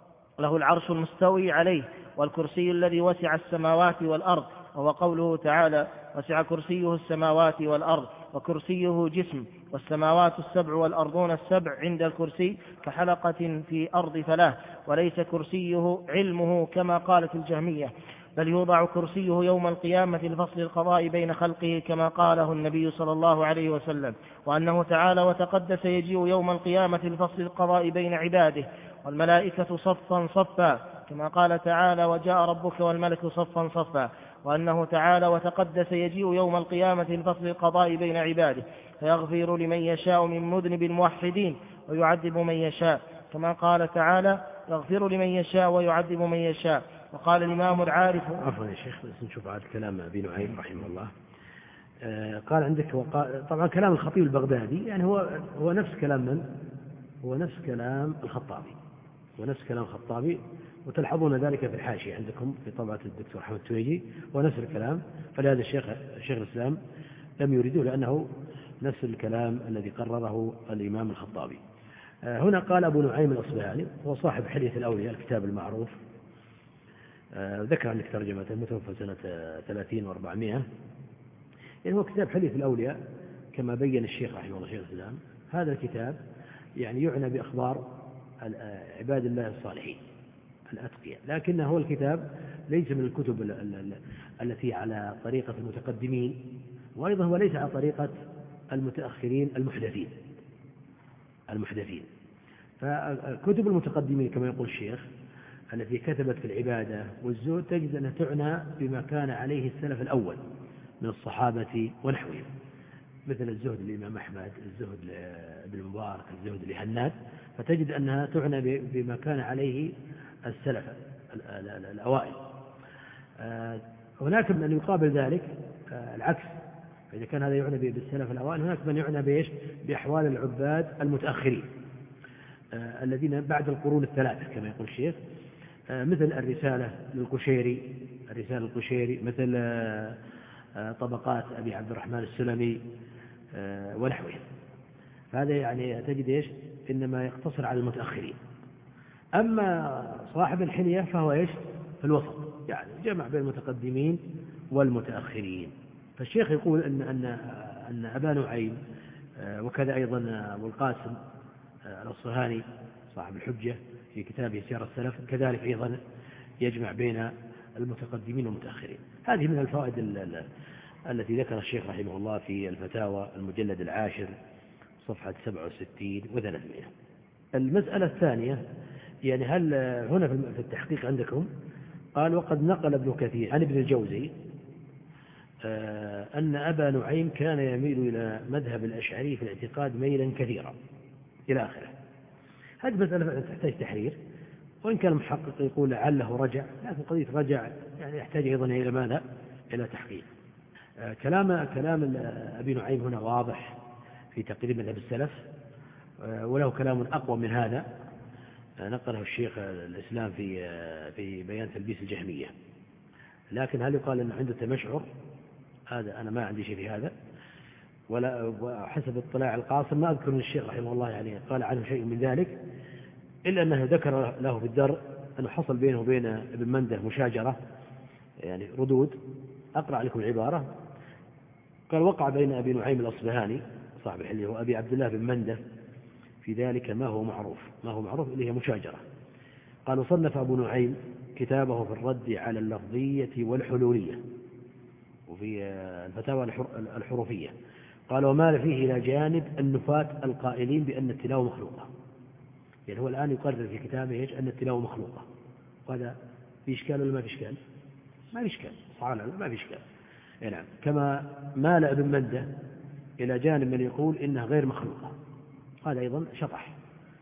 له العرش المستوي عليه، والكرسي الذي وسع السماوات والأرض، وهو قوله تعالى: وسع كرسيه السماوات والأرض، وكرسيه جسم، والسماوات السبع والأرضون السبع عند الكرسي كحلقة في أرض فلاه، وليس كرسيه علمه كما قالت الجهمية، بل يوضع كرسيه يوم القيامة لفصل القضاء بين خلقه كما قاله النبي صلى الله عليه وسلم، وأنه تعالى وتقدس يجيء يوم القيامة لفصل القضاء بين عباده، والملائكة صفا صفا كما قال تعالى: وجاء ربك والملك صفا صفا، وأنه تعالى وتقدس يجيء يوم القيامة لفصل القضاء بين عباده فيغفر لمن يشاء من مذنب الموحدين ويعذب من يشاء، كما قال تعالى: يغفر لمن يشاء ويعذب من يشاء. وقال الإمام العارف. عفوا يا شيخ، بس نشوف عاد كلام أبي نعيم رحمه الله. قال عندك طبعا كلام الخطيب البغدادي يعني هو نفس كلام من هو نفس كلام الخطابي، وتلحظون ذلك في الحاشية عندكم في طبعة الدكتور أحمد التويجي، ونفس الكلام. فلهذا شيخ الإسلام لم يريده، لأنه نفس الكلام الذي قرره الإمام الخطابي. هنا قال أبو نعيم الأصبهاني، هو صاحب حلية الأولياء الكتاب المعروف، ذكر عنك ترجمته، متوفى سنة 30 و400. يعني هو كتاب حلية الأولياء كما بين الشيخ رحمه الله شيخ الإسلام. هذا الكتاب يعني يعنى بأخبار عباد الله الصالحين الأتقياء، لكنه هو الكتاب ليس من الكتب التي على طريقة المتقدمين، وأيضا هو ليس على طريقة المتأخرين المحدثين. فكتب المتقدمين كما يقول الشيخ التي كتبت في العبادة والزهد تجد أنها تعنى بما كان عليه السلف الأول من الصحابة ونحوهم، مثل الزهد للإمام أحمد، الزهد لابن المبارك، الزهد لهناد، فتجد أنها تعنى بما كان عليه السلف الأوائل. هناك من يقابل ذلك العكس، فإذا كان هذا يعنى بالسلف الأوائل، هناك من يعنى بأحوال العباد المتأخرين الذين بعد القرون الثلاثة كما يقول الشيخ، مثل الرسالة القشيري، مثل طبقات أبي عبد الرحمن السلمي ونحوه. فهذا يعني تجد إنما يقتصر على المتأخرين. أما صاحب الحلية فهو في الوسط، يعني جمع بين المتقدمين والمتأخرين. فالشيخ يقول أن أبا نعيم وكذا أيضا أبو القاسم الأصفهاني صاحب الحجة في كتابه سير السلف كذلك أيضا يجمع بين المتقدمين والمتأخرين. هذه من الفوائد التي ذكر الشيخ رحمه الله في الفتاوى المجلد 10 صفحة 67 و300. المسألة الثانية، يعني هل هنا في التحقيق عندكم قال: وقد نقل ابن كثير عن ابن الجوزي أن أبا نعيم كان يميل إلى مذهب الأشعري في الاعتقاد ميلا كثيرا إلى آخره. هذه مسألة تحتاج تحرير، وإن كان المحقق يقول لعله رجع، لكن قضية رجع يعني يحتاج أيضا إلى ماذا؟ إلى تحقيق. كلام أبي نعيم هنا واضح في تقريب مذهب السلف، وله كلام أقوى من هذا نقله الشيخ الإسلام في بيان تلبيس الجهمية. لكن هل يقال أنه عنده تمشعر؟ هذا أنا ما عندي شيء في هذا، ولا حسب اطلاع القاصر ما أذكر أن الشيخ رحمه الله يعني قال عنه شيء من ذلك، إلا أنه ذكر له في الدر أنه حصل بينه وبين ابن منده مشاجرة، يعني ردود. أقرأ عليكم العبارة. قال: وقع بين أبي نعيم الأصبهاني صاحب الحلية وأبي عبد الله بن منده في ذلك ما هو معروف اللي هي مشاجرة. قال: وصنف أبو نعيم كتابه في الرد على اللفظية والحلولية وفي الفتاوى الحروفية. قال: ومال فيه إلى جانب النفاة القائلين بأن التلاوة مخلوقة. يعني هو الآن يقرر في كتابه أن التلاوة مخلوقة، وهذا في إشكال ولا ما في إشكال؟ ما في إشكال، صحيح ما في إشكال. نعم. كما مال ابن منده إلى جانب من يقول إنها غير مخلوقة، هذا أيضا شطح.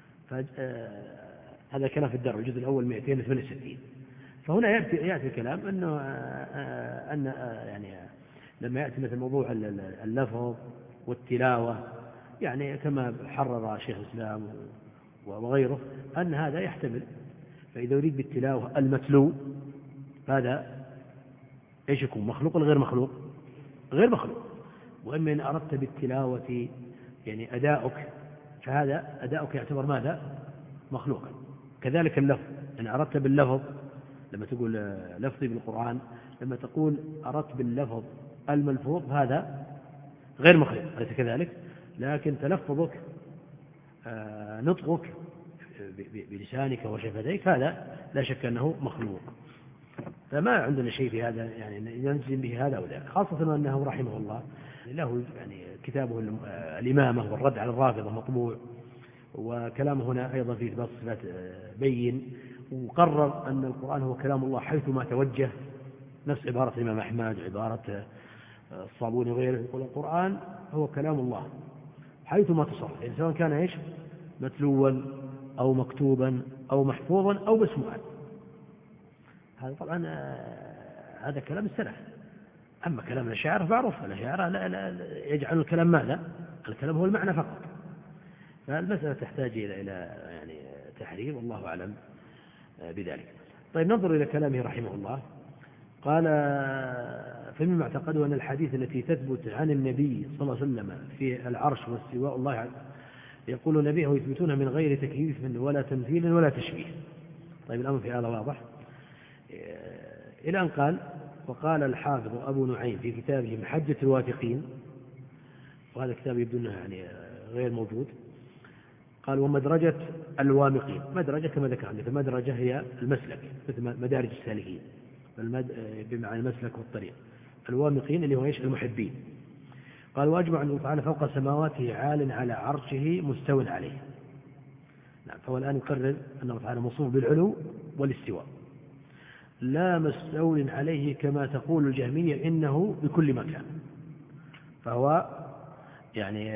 هذا كلام في الدرع الجزء الأول 268. فهنا يأتي الكلام أن يعني لما يأتي مثل موضوع اللفظ والتلاوة، يعني كما حرر شيخ الإسلام وغيره أن هذا يحتمل. فإذا يريد بالتلاوة المتلو هذا إيش يكون؟ مخلوق ولا غير مخلوق؟ غير مخلوق. وإما إن أردت بالتلاوة يعني أداؤك، فهذا أداؤك يعتبر ماذا؟ مخلوقا. كذلك اللفظ، إن أردت باللفظ لما تقول لفظي بالقرآن، لما تقول أردت باللفظ الملفوظ هذا غير مخلوق، أليس كذلك؟ لكن تلفظك نطقك بلسانك وشفتيك هذا لا شك أنه مخلوق. فما عندنا شيء في هذا يعني نلزم به هذا وذاك، خاصة أنه رحمه الله له يعني كتابه الإمامة والرد على الرافضة مطبوع، وكلامه هنا أيضا في إثبات الصفات بين، وقرر أن القرآن هو كلام الله حيثما توجه، نفس عبارة الإمام أحمد وعبارة الصابوني وغيره، يقول القرآن هو كلام الله حيثما تصرف، يعني سواء كان متلوا أو مكتوبا أو محفوظا أو مسموعا. هذا طبعا هذا كلام السلف. أما كلام الأشاعرة معروف، الأشاعرة لا يجعل الكلام ماذا؟ الكلام هو المعنى فقط. فالمسألة تحتاج إلى يعني تحرير، والله أعلم بذلك. طيب ننظر إلى كلامه رحمه الله. قال: فمما اعتقدوا أن الحديث التي تثبت عن النبي صلى الله عليه وسلم في العرش واستواء الله يقول النبي ويثبتونها من غير تكييف ولا تمثيل ولا تشبيه. طيب الأمر في هذا واضح إلى أن قال: وقال الحافظ أبو نعيم في كتابه محجة الواثقين، وهذا الكتاب يبدو أنه يعني غير موجود، قال: ومدرجة الوامقين. مدرجة كما ذكرنا، فمدرجة هي المسلك مثل مدارج السالكين، بمعنى المسلك والطريق. الوامقين اللي هو ايش؟ المحبين. قال: واجمع أنه تعالى فوق سماواته عال على عرشه مستو عليه. نعم، فهو الآن يقرر أنه تعالى موصوف بالعلو والاستواء، لا مستول عليه كما تقول الجهمية إنه بكل مكان. فهو يعني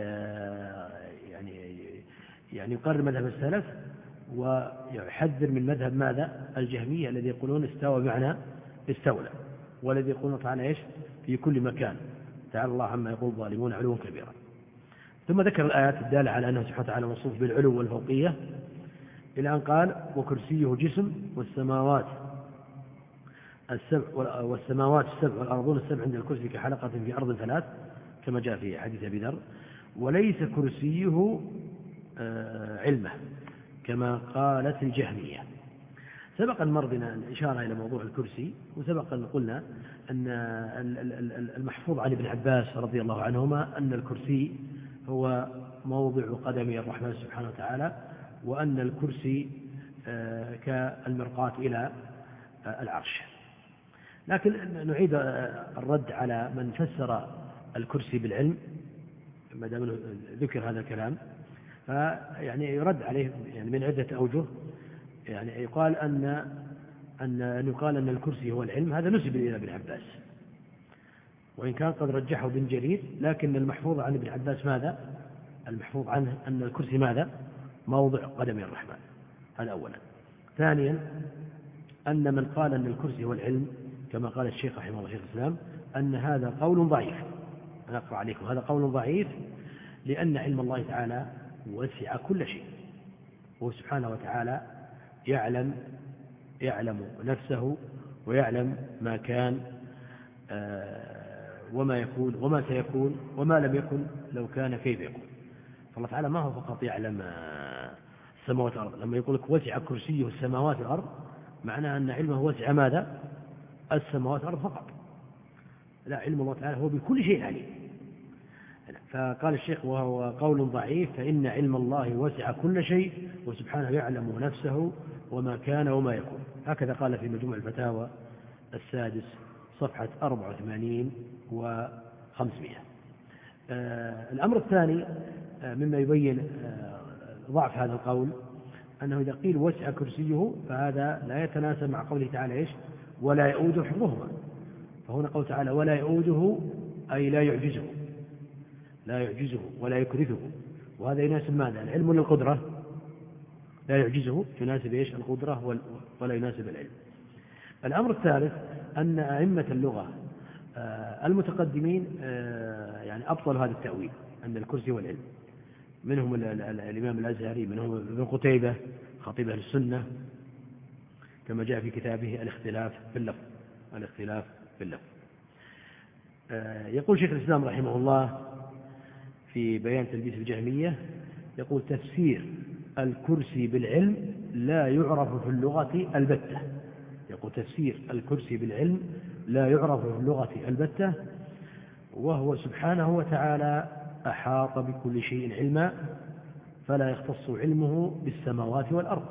يقرر مذهب السلف ويحذر من مذهب ماذا؟ الجهمية الذي يقولون استوى بمعنى استولى، والذي يقولون تعالى ايش؟ في كل مكان. تعالى الله عما يقول الظالمون علوا كبيرا. ثم ذكر الآيات الدالة على أنه سبحانه وتعالى موصوف بالعلو والفوقية إلى أن قال: وكرسيه جسم والسماوات السبع والأرضون السبع عند الكرسي كحلقة في أرض ثلاث، كما جاء في حديث أبي ذر. وليس كرسيه علمه كما قالت الجهمية. سبق المر بنا الإشارة إلى موضوع الكرسي، وسبق أن قلنا أن المحفوظ عن ابن عباس رضي الله عنهما أن الكرسي هو موضع قدمي الرحمن سبحانه وتعالى، وأن الكرسي كالمرقاة إلى العرش. لكن نعيد الرد على من فسر الكرسي بالعلم ما دام ذكر هذا الكلام، فيعني يرد عليه يعني من عدة أوجه. يعني يقال أن الكرسي هو العلم، هذا نسب إلى ابن عباس، وإن كان قد رجحه ابن جرير، لكن المحفوظ عن ابن عباس ماذا؟ المحفوظ عنه أن الكرسي ماذا؟ موضع قدم الرحمن. هذا أولا. ثانيا أن من قال أن الكرسي هو العلم كما قال الشيخ رحمه الله شيخ الإسلام، أن هذا قول ضعيف. أنا أقرأ عليكم: هذا قول ضعيف، لأن علم الله تعالى وسع كل شيء، وهو سبحانه وتعالى يعلم نفسه ويعلم ما كان وما يكون وما سيكون وما لم يكن لو كان كيف يكون. فالله تعالى ما هو فقط يعلم السماوات والأرض. لما يقول لك وسع كرسيه السماوات والأرض، معناه أن علمه وسع ماذا؟ السماوات والأرض فقط. لا، علم الله تعالى هو بكل شيء عليم. فقال الشيخ: وهو قول ضعيف، فإن علم الله وسع كل شيء، وسبحانه يعلم نفسه وما كان وما يكون. هكذا قال في مجموع الفتاوى السادس صفحة 84 و500. الأمر الثاني مما يبين ضعف هذا القول أنه إذا قيل وسع كرسيه فهذا لا يتناسب مع قوله تعالى إيش؟ ولا يؤوده حفظهما. فهنا قول تعالى ولا يؤوده أي لا يعجزه ولا يكرثه، وهذا يناسب ماذا؟ العلم ولا القدرة؟ لا يعجزه يناسب إيش؟ القدرة ولا يناسب العلم. الأمر الثالث أن أئمة اللغة المتقدمين يعني أبطلوا هذا التأويل أن الكرسي والعلم. منهم الإمام الأزهري، منهم ابن قتيبة خطيب أهل السنة، كما جاء في كتابه الاختلاف في اللفظ. يقول شيخ الإسلام رحمه الله في بيان تلبيس الجهمية، يقول: تفسير الكرسي بالعلم لا يعرف في اللغة البتة. يقول: تفسير الكرسي بالعلم لا يعرف في اللغة البتة، وهو سبحانه وتعالى أحاط بكل شيء علما، فلا يختص علمه بالسماوات والأرض.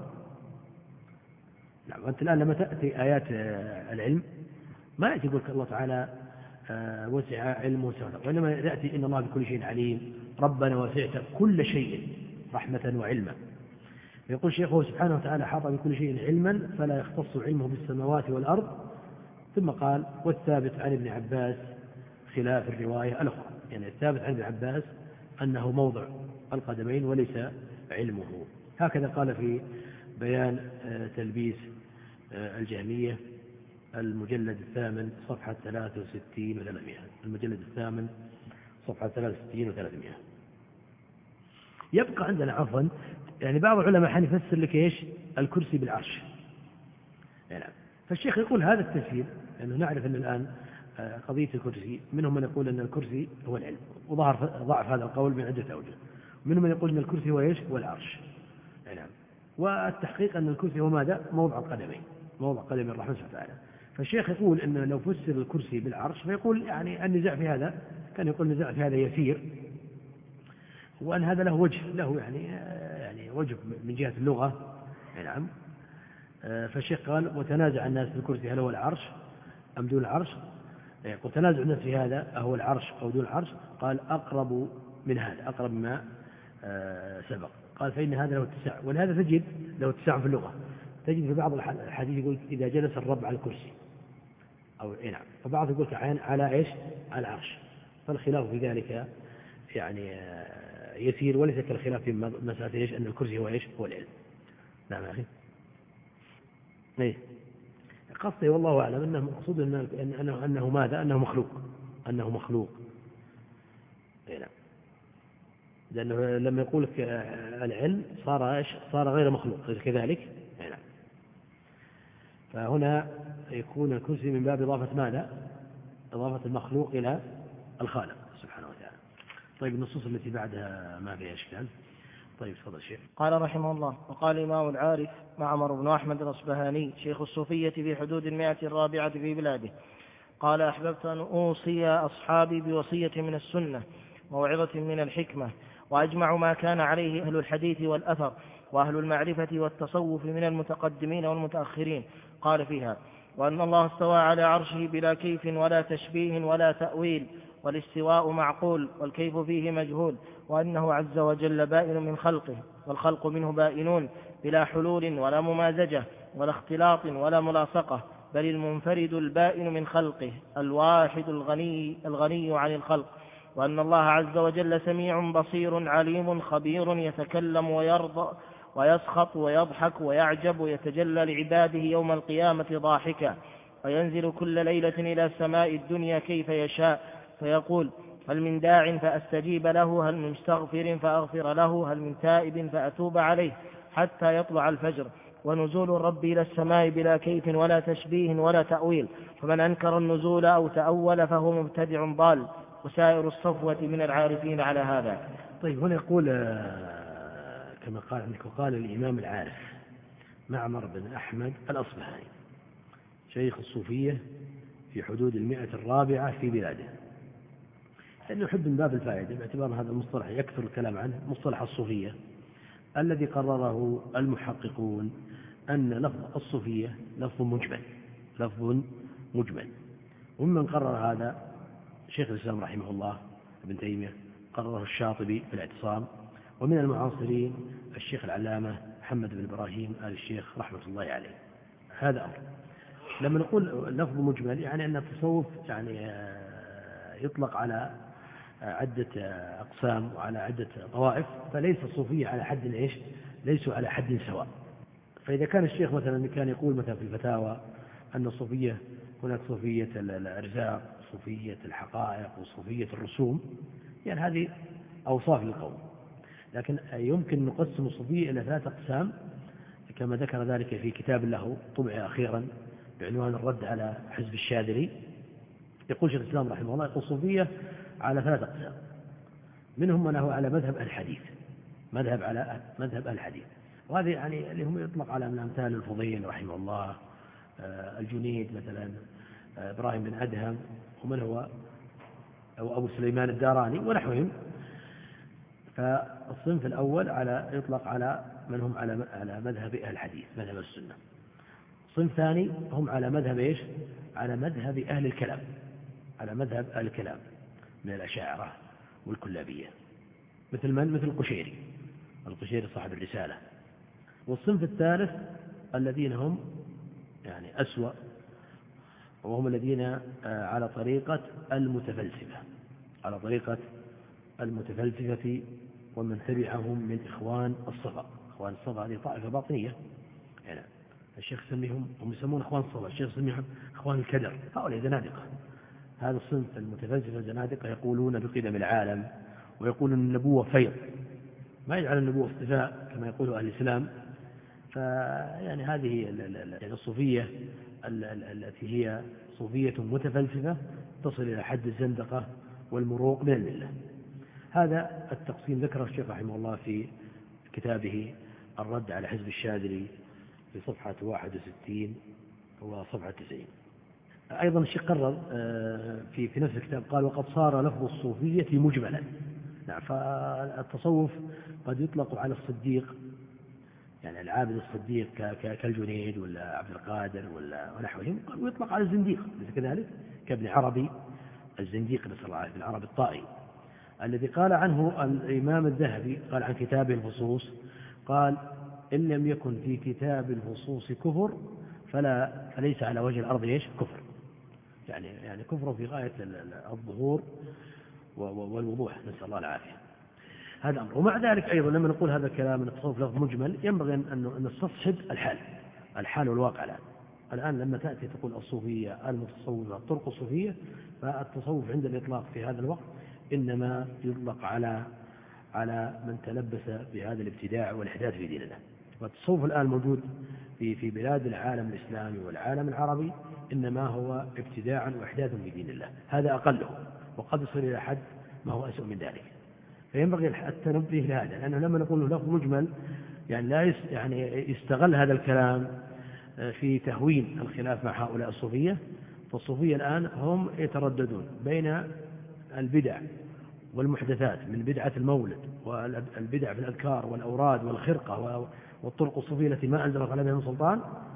نعم. وأنت الآن لما تأتي آيات العلم ما يأتي يقول الله تعالى وسع علمه سعه، وإنما يأتي إن الله بكل شيء عليم، ربنا وسعت كل شيء رحمة وعلما. يقول شيخه سبحانه وتعالى أحاط بكل شيء علما، فلا يختص علمه بالسماوات والأرض. ثم قال: والثابت عن ابن عباس خلاف الرواية الأخرى. يعني الثابت عن ابن عباس أنه موضع القدمين وليس علمه. هكذا قال في بيان تلبيس الجهمية المجلد الثامن صفحة 63 و300. المجلد الثامن صفحة 63 و300. يبقى عندنا عفوا يعني بعض العلماء حين يفسر لك إيش الكرسي بالعرش يعني. فالشيخ يقول هذا التفسير لأنه نعرف أن الآن قضية الكرسي منهم من يقول أن الكرسي هو العلم ضعف هذا القول من عدة أوجه. منهم من يقول أن الكرسي هو إيش هو العرش يعني. والتحقيق أن الكرسي هو ماذا موضع القدمين موضع قدم الرحمن سبحانه وتعالى. فالشيخ يقول أن لو فسر الكرسي بالعرش فيقول يعني النزاع في هذا كان يقول النزاع في هذا يسير وأن هذا له وجه له يعني وجه من جهة اللغة نعم. فالشيخ قال وتنازع الناس في الكرسي هل هو العرش أم دون العرش يقول تنازع الناس في هذا أهو العرش أو دون العرش قال أقرب من هذا أقرب ما سبق قال فإن هذا له اتساع ولهذا تجد له اتساع في اللغة تجد في بعض الحديث يقول إذا جلس الرب على الكرسي أو نعم فبعض يقول على إيش على العرش. فالخلاف في ذلك يعني يسير وليس كالخلاف في مسألة إيش أن الكرسي هو إيش هو العلم. نعم أخي إيه قصدي والله أعلم أنه مقصود أنه ماذا أنه مخلوق نعم. لأنه لما يقول لك العلم صار غير مخلوق كذلك نعم. فهنا يكون الكرسي من باب إضافة ماذا إضافة المخلوق إلى الخالق سبحانه وتعالى. طيب النصوص التي بعدها ما فيها إشكال. طيب تفضل شيخ. قال رحمه الله وقال الإمام العارف معمر بن أحمد الأصبهاني شيخ الصوفية في حدود 104 في بلاده قال أحببت أن أوصي أصحابي بوصية من السنة موعظة من الحكمة وأجمع ما كان عليه أهل الحديث والأثر وأهل المعرفة والتصوف من المتقدمين والمتأخرين. قال فيها وأن الله استوى على عرشه بلا كيف ولا تشبيه ولا تأويل والاستواء معقول والكيف فيه مجهول وأنه عز وجل بائن من خلقه والخلق منه بائنون بلا حلول ولا ممازجة ولا اختلاط ولا ملاصقة بل المنفرد البائن من خلقه الواحد الغني عن الخلق وأن الله عز وجل سميع بصير عليم خبير يتكلم ويرضى ويسخط ويضحك ويعجب ويتجلى لعباده يوم القيامة ضاحكا وينزل كل ليلة إلى سماء الدنيا كيف يشاء فيقول هل من داع فأستجيب له هل من مستغفر فأغفر له هل من تائب فأتوب عليه حتى يطلع الفجر ونزول الرب إلى السماء بلا كيف ولا تشبيه ولا تأويل فمن أنكر النزول أو تأول فهو مبتدع ضال وسائر الصفوة من العارفين على هذا. طيب هنا يقول كما قال الإمام العارف معمر بن أحمد الأصبهاني شيخ الصوفية في حدود 104 في بلاده لأنه يحب من باب الفائدة باعتبار هذا المصطلح يكثر الكلام عنه مصطلح الصوفية الذي قرره المحققون أن لفظ الصوفية لفظ مجمل ومن قرر هذا شيخ الإسلام رحمه الله ابن تيمية قرره الشاطبي في الاعتصام ومن المعاصرين الشيخ العلامة محمد بن إبراهيم آل الشيخ رحمة الله عليه. هذا أمر لما نقول لفظ مجمل يعني أن التصوف يعني يطلق على عدة أقسام وعلى عدة طوائف فليس الصوفية على حد إيش ليسوا على حد سواء. فإذا كان الشيخ مثلا كان يقول مثلا في الفتاوى أن الصوفية هناك صوفية الأرزاق صوفية الحقائق وصوفية الرسوم يعني هذه أوصاف للقوم لكن يمكن نقسم الصوفية إلى 3 أقسام كما ذكر ذلك في كتاب له طبع أخيرا بعنوان الرد على حزب الشاذلي. يقول شيخ الإسلام رحمه الله يقول الصوفية على 3 أقسام منهم من هو على مذهب الحديث وهذه يعني اللي هم يطلق على من أمثال الفضيل رحمه الله الجنيد مثلا إبراهيم بن أدهم ومن هو أو أبو سليمان الداراني ونحوهم. فالصنف الأول يطلق على من هم على مذهب أهل الحديث مذهب السنة. صنف ثاني هم على مذهب إيش على مذهب أهل الكلام من الأشاعرة والكلابية مثل القشيري صاحب الرسالة. والصنف الثالث الذين هم يعني أسوأ وهم الذين على طريقة المتفلسفة ومن تبعهم من إخوان الصفا هذه طائفة باطنية يعني الشيخ يسميهم هم يسمون إخوان الصفا الشيخ يسميهم إخوان الكدر هؤلاء زنادقة. هذا الصنف المتفلسفة الزنادقة يقولون بقدم العالم ويقولون النبوة فيض ما يجعل النبوة اصطفاء كما يقول أهل الإسلام. فيعني هذه يعني الصوفية التي هي صوفية متفلسفة تصل إلى حد الزندقة والمروق من الملة. هذا التقسيم ذكره الشيخ رحمه الله في كتابه الرد على حزب الشاذلي في صفحة 61 وصفحة 90. أيضا الشيخ قرر في نفس الكتاب قال: وقد صار لفظ الصوفية مجملا. فالتصوف قد يطلق على الصديق، يعني العابد الصديق كالجنيد ولا عبد القادر ونحوهم، ويطلق على الزنديق ليس كذلك، كابن عربي الزنديق نسأل الله العافية، ابن عربي الطائي الذي قال عنه الإمام الذهبي، قال عن كتابه الفصوص، قال: إن لم يكن في كتاب الفصوص كفر فليس على وجه الأرض كفر. يعني كفر في غاية الظهور والوضوح، نسأل الله العافية. هذا أمر. ومع ذلك أيضا لما نقول هذا الكلام أن التصوف لفظ مجمل، ينبغي أن نستصحب الحال والواقع الآن لما تأتي تقول الصوفية المتصوفة الطرق الصوفية، فالتصوف عند الإطلاق في هذا الوقت إنما يطلق على من تلبس بهذا الابتداع والإحداث في دين الله. والتصوف الآن موجود في بلاد العالم الإسلامي والعالم العربي إنما هو ابتداع وإحداث في دين الله، هذا أقله، وقد يصل إلى حد ما هو أسوأ من ذلك. فينبغي التنبه لهذا، لأنه لما نقول له لفظ مجمل يعني لا يستغل هذا الكلام في تهوين الخلاف مع هؤلاء الصوفية. فالصوفية الآن هم يترددون بين البدع والمحدثات من بدعة المولد والبدع في الأذكار والأوراد والخرقة والطرق الصوفية التي ما أنزلت عليها من سلطان،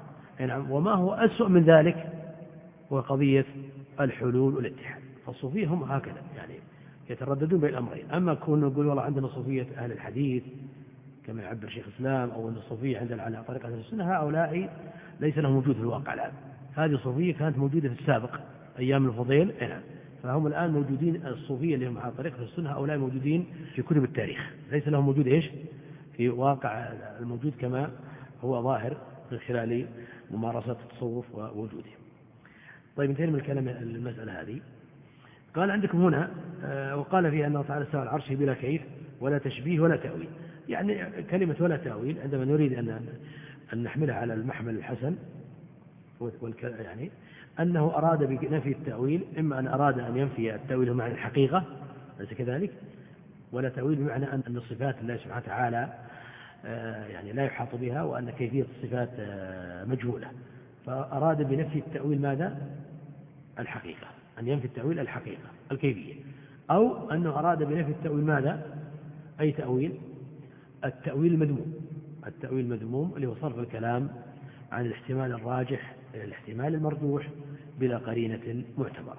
وما هو أسوأ من ذلك وقضية الحلول والاتحاد. فالصوفية هم هكذا يعني يترددون بين الأمرين. أما كون نقول والله عندنا صوفية أهل الحديث كما يعبر شيخ الإسلام، أو أن الصوفية عندنا على طريقة أهل السنة، هؤلاء ليس لهم وجود في الواقع الآن. هذه صوفية كانت موجودة في السابق أيام الفضيل، فهم الآن موجودين. الصوفية اللي هم على طريقة السنة هؤلاء موجودين في كتب التاريخ، ليس لهم وجود في واقع الموجود كما هو ظاهر من خلال ممارسة التصوف ووجوده. طيب انتهينا من الكلام المسألة هذه. قال عندكم هنا وقال فيها أنه تعالى استوى على العرش بلا كيف ولا تشبيه ولا تأويل. يعني كلمة ولا تأويل عندما نريد أن نحملها على المحمل الحسن، يعني أنه أراد بنفي التأويل، إما أن أراد أن ينفي التأويل بمعنى الحقيقة ليس كذلك، ولا تأويل بمعنى أن الصفات الله سبحانه وتعالى يعني لا يحاط بها، وأن كيفية الصفات مجهولة. فأراد بنفي التأويل ماذا؟ الحقيقة، أن ينفي التأويل الحقيقة الكيفية. أو أنه أراد بنفي التأويل ماذا؟ أي تأويل؟ التأويل المذموم. التأويل المذموم اللي هو صرف الكلام عن الاحتمال الراجح إلى الاحتمال المرجوح بلا قرينة معتبرة.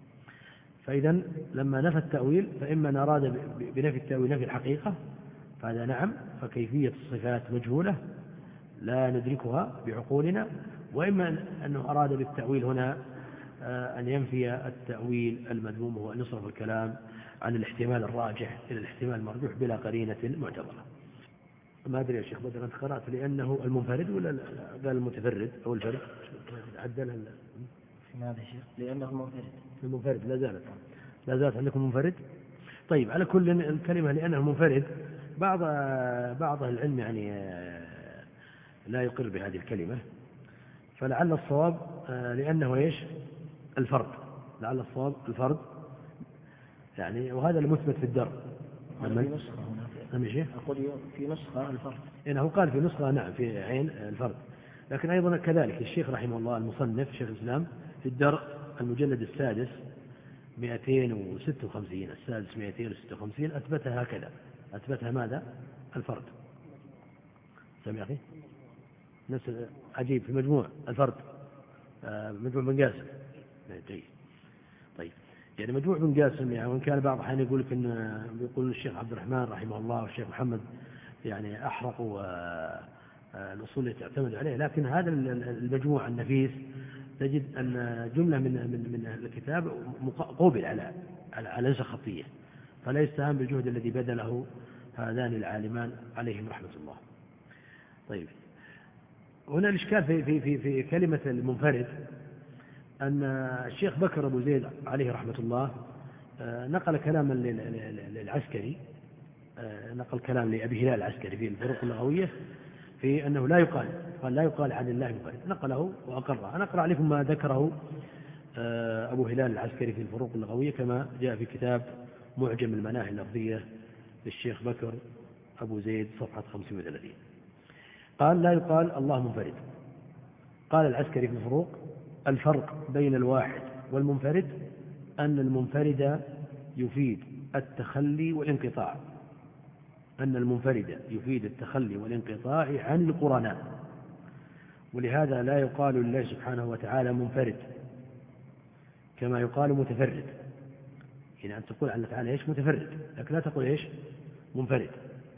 فإذا لما نفى التأويل فإما أن أراد بنفي التأويل نفي الحقيقة، فهذا نعم، فكيفية الصفات مجهولة لا ندركها بعقولنا، وإما أنه أراد بالتأويل هنا أن ينفي التأويل المذموم، وهو أن يصرف الكلام عن الاحتمال الراجح إلى الاحتمال المرجوح بلا قرينة معتبرة. ما أدري يا شيخ بدر أنت قرأت لأنه المنفرد ولا قال المتفرد أو الفرد؟ عدل ماذا يا شيخ؟ لأنه المنفرد لا زالت عندكم منفرد. طيب على كل الكلمة لأنه منفرد، بعض العلم يعني لا يقر بهذه الكلمة، فلعل الصواب لأنه الفرد، لعل الصواب الفرد يعني، وهذا المثبت في الدرء. في نسخة هنا أقول في نسخة الفرد، إنه قال في نسخة نعم في عين الفرد، لكن أيضا كذلك الشيخ رحمه الله المصنف شيخ الإسلام في الدرء المجلد السادس 256 السادس 256 أثبتها هكذا، أثبتها ماذا؟ الفرد. سمع أخي نفس عجيب في مجموع الفرد، مجموع بن قاسم. طيب يعني مجموع بن قاسم يعني، وإن كان بعض الأحيان يقول لك إن يقول الشيخ عبد الرحمن رحمه الله والشيخ محمد يعني أحرقوا الأصول التي تعتمد عليه، لكن هذا المجموع النفيس تجد أن جملة من أهل الكتاب قوبل على نسخ خطية، فلا يستهان بالجهد الذي بذله هذان العالمان عليهم رحمة الله. طيب هنا الإشكال في كلمة المنفرد أن الشيخ بكر أبو زيد عليه رحمة الله نقل كلاما للعسكري نقل كلام لأبي هلال العسكري في الفروق اللغوية في أنه لا يقال لا يقال عن الله منفرد، نقله وأقره. أنا أقرأ عليكم ما ذكره أبو هلال العسكري في الفروق اللغوية كما جاء في كتاب معجم المناهي اللفظية للشيخ بكر أبو زيد صفحة 35. قال لا يقال الله منفرد. قال العسكري في الفروق: الفرق بين الواحد والمنفرد أن المنفرد يفيد التخلي والانقطاع، أن المنفرد يفيد التخلي والانقطاع عن القرناء، ولهذا لا يقال لله سبحانه وتعالى منفرد كما يقال متفرد. يعني أن تقول عن تعالى إيش متفرد، لكن لا تقول إيش منفرد.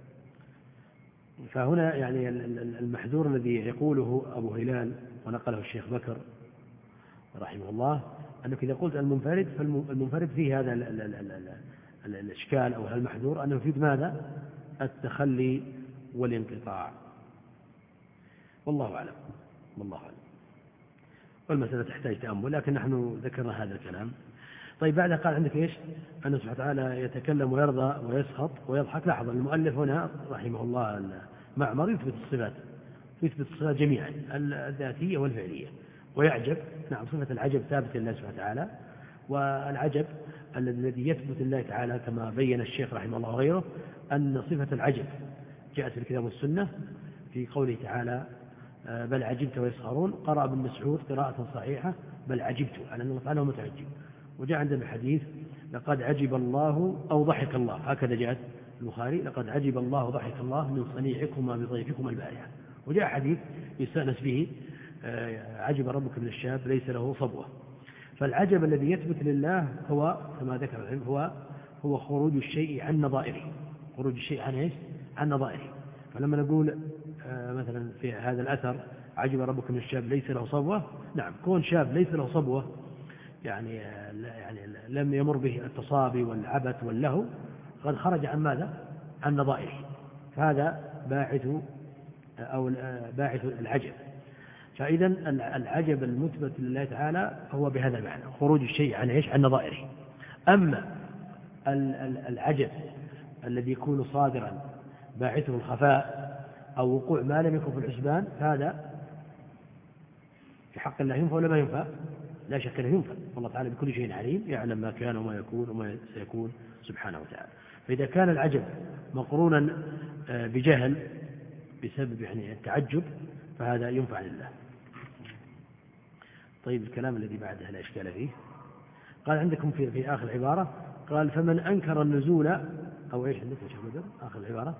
فهنا يعني المحذور الذي يقوله أبو هلال ونقله الشيخ بكر رحمه الله أنك إذا قلت المنفرد فالمنفرد فيه هذا الإشكال أو المحذور أنه يفيد ماذا؟ التخلي والانقطاع. والله أعلم. والله أعلم. والمسألة تحتاج تأمل، لكن نحن ذكرنا هذا الكلام. طيب بعدها قال عندك إيش؟ أنه سبحانه وتعالى يتكلم ويرضى ويسخط ويضحك. لاحظ المؤلف هنا رحمه الله معمر يثبت الصفات، يثبت الصفات جميعا الذاتية والفعلية ويعجب. نعم صفة العجب ثابتة لله سبحانه وتعالى، والعجب الذي يثبت لله تعالى كما بين الشيخ رحمه الله وغيره أن صفة العجب جاءت في الكتاب والسنة في قوله تعالى: بل عجبت ويسخرون. قرأ ابن مسعود قراءة صحيحة: بل عجبت، على أن الله تعالى متعجب. وجاء عندنا الحديث: لقد عجب الله أو ضحك الله، هكذا جاءت البخاري: لقد عجب الله وضحك الله من صنيعكما بضيفكما البارحة. وجاء حديث يستأنس به: عجب ربك من الشاب ليس له صبوة. فالعجب الذي يثبت لله هو كما ذكر العلم هو خروج الشيء عن نظائره، خروج الشيء عن ايش؟ عن نظائره. فلما نقول مثلا في هذا الأثر: عجب ربك من الشاب ليس له صبوة، نعم كون شاب ليس له صبوة يعني لم يمر به التصابي والعبث واللهو، قد خرج عن ماذا؟ عن نظائره. فهذا باعث العجب. فإذا العجب المثبت لله تعالى هو بهذا المعنى، خروج الشيء عن ايش؟ عن نظائره. أما العجب الذي يكون صادرا باعثه الخفاء أو وقوع ما لم يكن في الحسبان، فهذا في حق الله ينفع ولا ما ينفع؟ لا شك أنه ينفع، والله تعالى بكل شيء عليم، يعلم ما كان وما يكون وما سيكون سبحانه وتعالى. فإذا كان العجب مقرونا بجهل بسبب يعني التعجب فهذا ينفع لله. طيب الكلام الذي بعدها لا إشكال فيه. قال عندكم في آخر العبارة قال: فمن أنكر النزول أو إيش عندك يا شيخ بدر آخر العبارة؟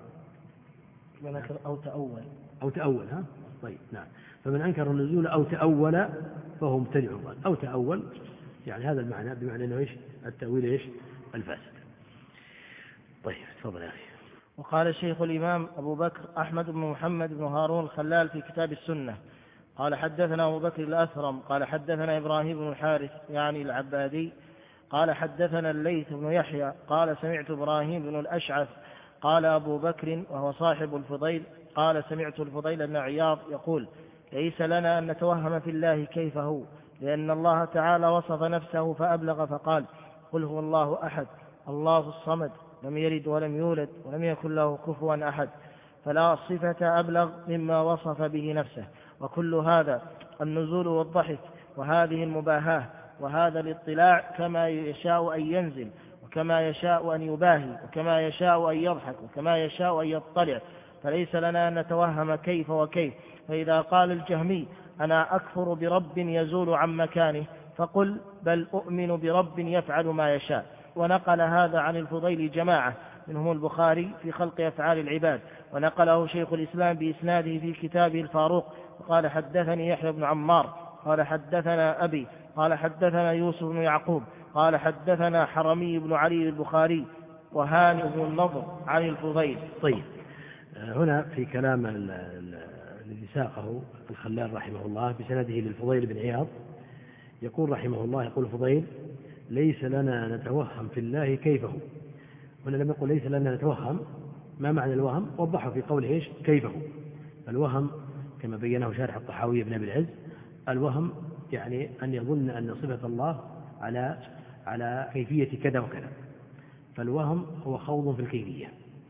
أو تأول ها؟ طيب نعم. فمن أنكر النزول أو تأول فهو مبتدع. أو تأول يعني هذا المعنى، بمعنى أنه إيش؟ التأويل إيش؟ الفاسد. طيب تفضل يا أخي. وقال شيخ الإمام أبو بكر أحمد بن محمد بن هارون الخلال في كتاب السنة قال: حدثنا أبو بكر الأثرم قال: حدثنا إبراهيم بن الحارث يعني العبادي قال: حدثنا الليث بن يحيى قال: سمعت إبراهيم بن الأشعث قال: أبو بكر وهو صاحب الفضيل قال: سمعت الفضيل بن عياض يقول: ليس لنا أن نتوهم في الله كيف هو، لأن الله تعالى وصف نفسه فأبلغ فقال: قل هو الله أحد الله الصمد لم يلد ولم يولد ولم يكن له كفوا أحد، فلا صفة أبلغ مما وصف به نفسه. وكل هذا النزول والضحك وهذه المباهاة وهذا الاطلاع كما يشاء أن ينزل وكما يشاء أن يباهي وكما يشاء أن يضحك وكما يشاء أن يطلع، فليس لنا أن نتوهم كيف وكيف. فإذا قال الجهمي: أنا أكفر برب يزول عن مكانه، فقل: بل أؤمن برب يفعل ما يشاء. ونقل هذا عن الفضيل جماعة منهم البخاري في خلق أفعال العباد، ونقله شيخ الإسلام بإسناده في كتابه الفاروق. وقال: حدثني يحيى بن عمار قال: حدثنا أبي قال: حدثنا يوسف بن يعقوب قال: حدثنا حرمي بن علي البخاري وهانئ بن النضر عن الفضيل. طيب هنا في كلام الذي ساقه الخلال رحمه الله بسنده للفضيل بن عياض يقول رحمه الله: يقول الفضيل: ليس لنا نتوهم في الله كيفه. هنا لم يقل ليس لنا نتوهم. ما معنى الوهم؟ وضحه في قوله إيش؟ كيفه. الوهم كما بينه شارح الطحاوية بن أبي العز: الوهم يعني أن يظن أن صفة الله على كيفية كذا وكذا. فالوهم هو خوض في الكيفية،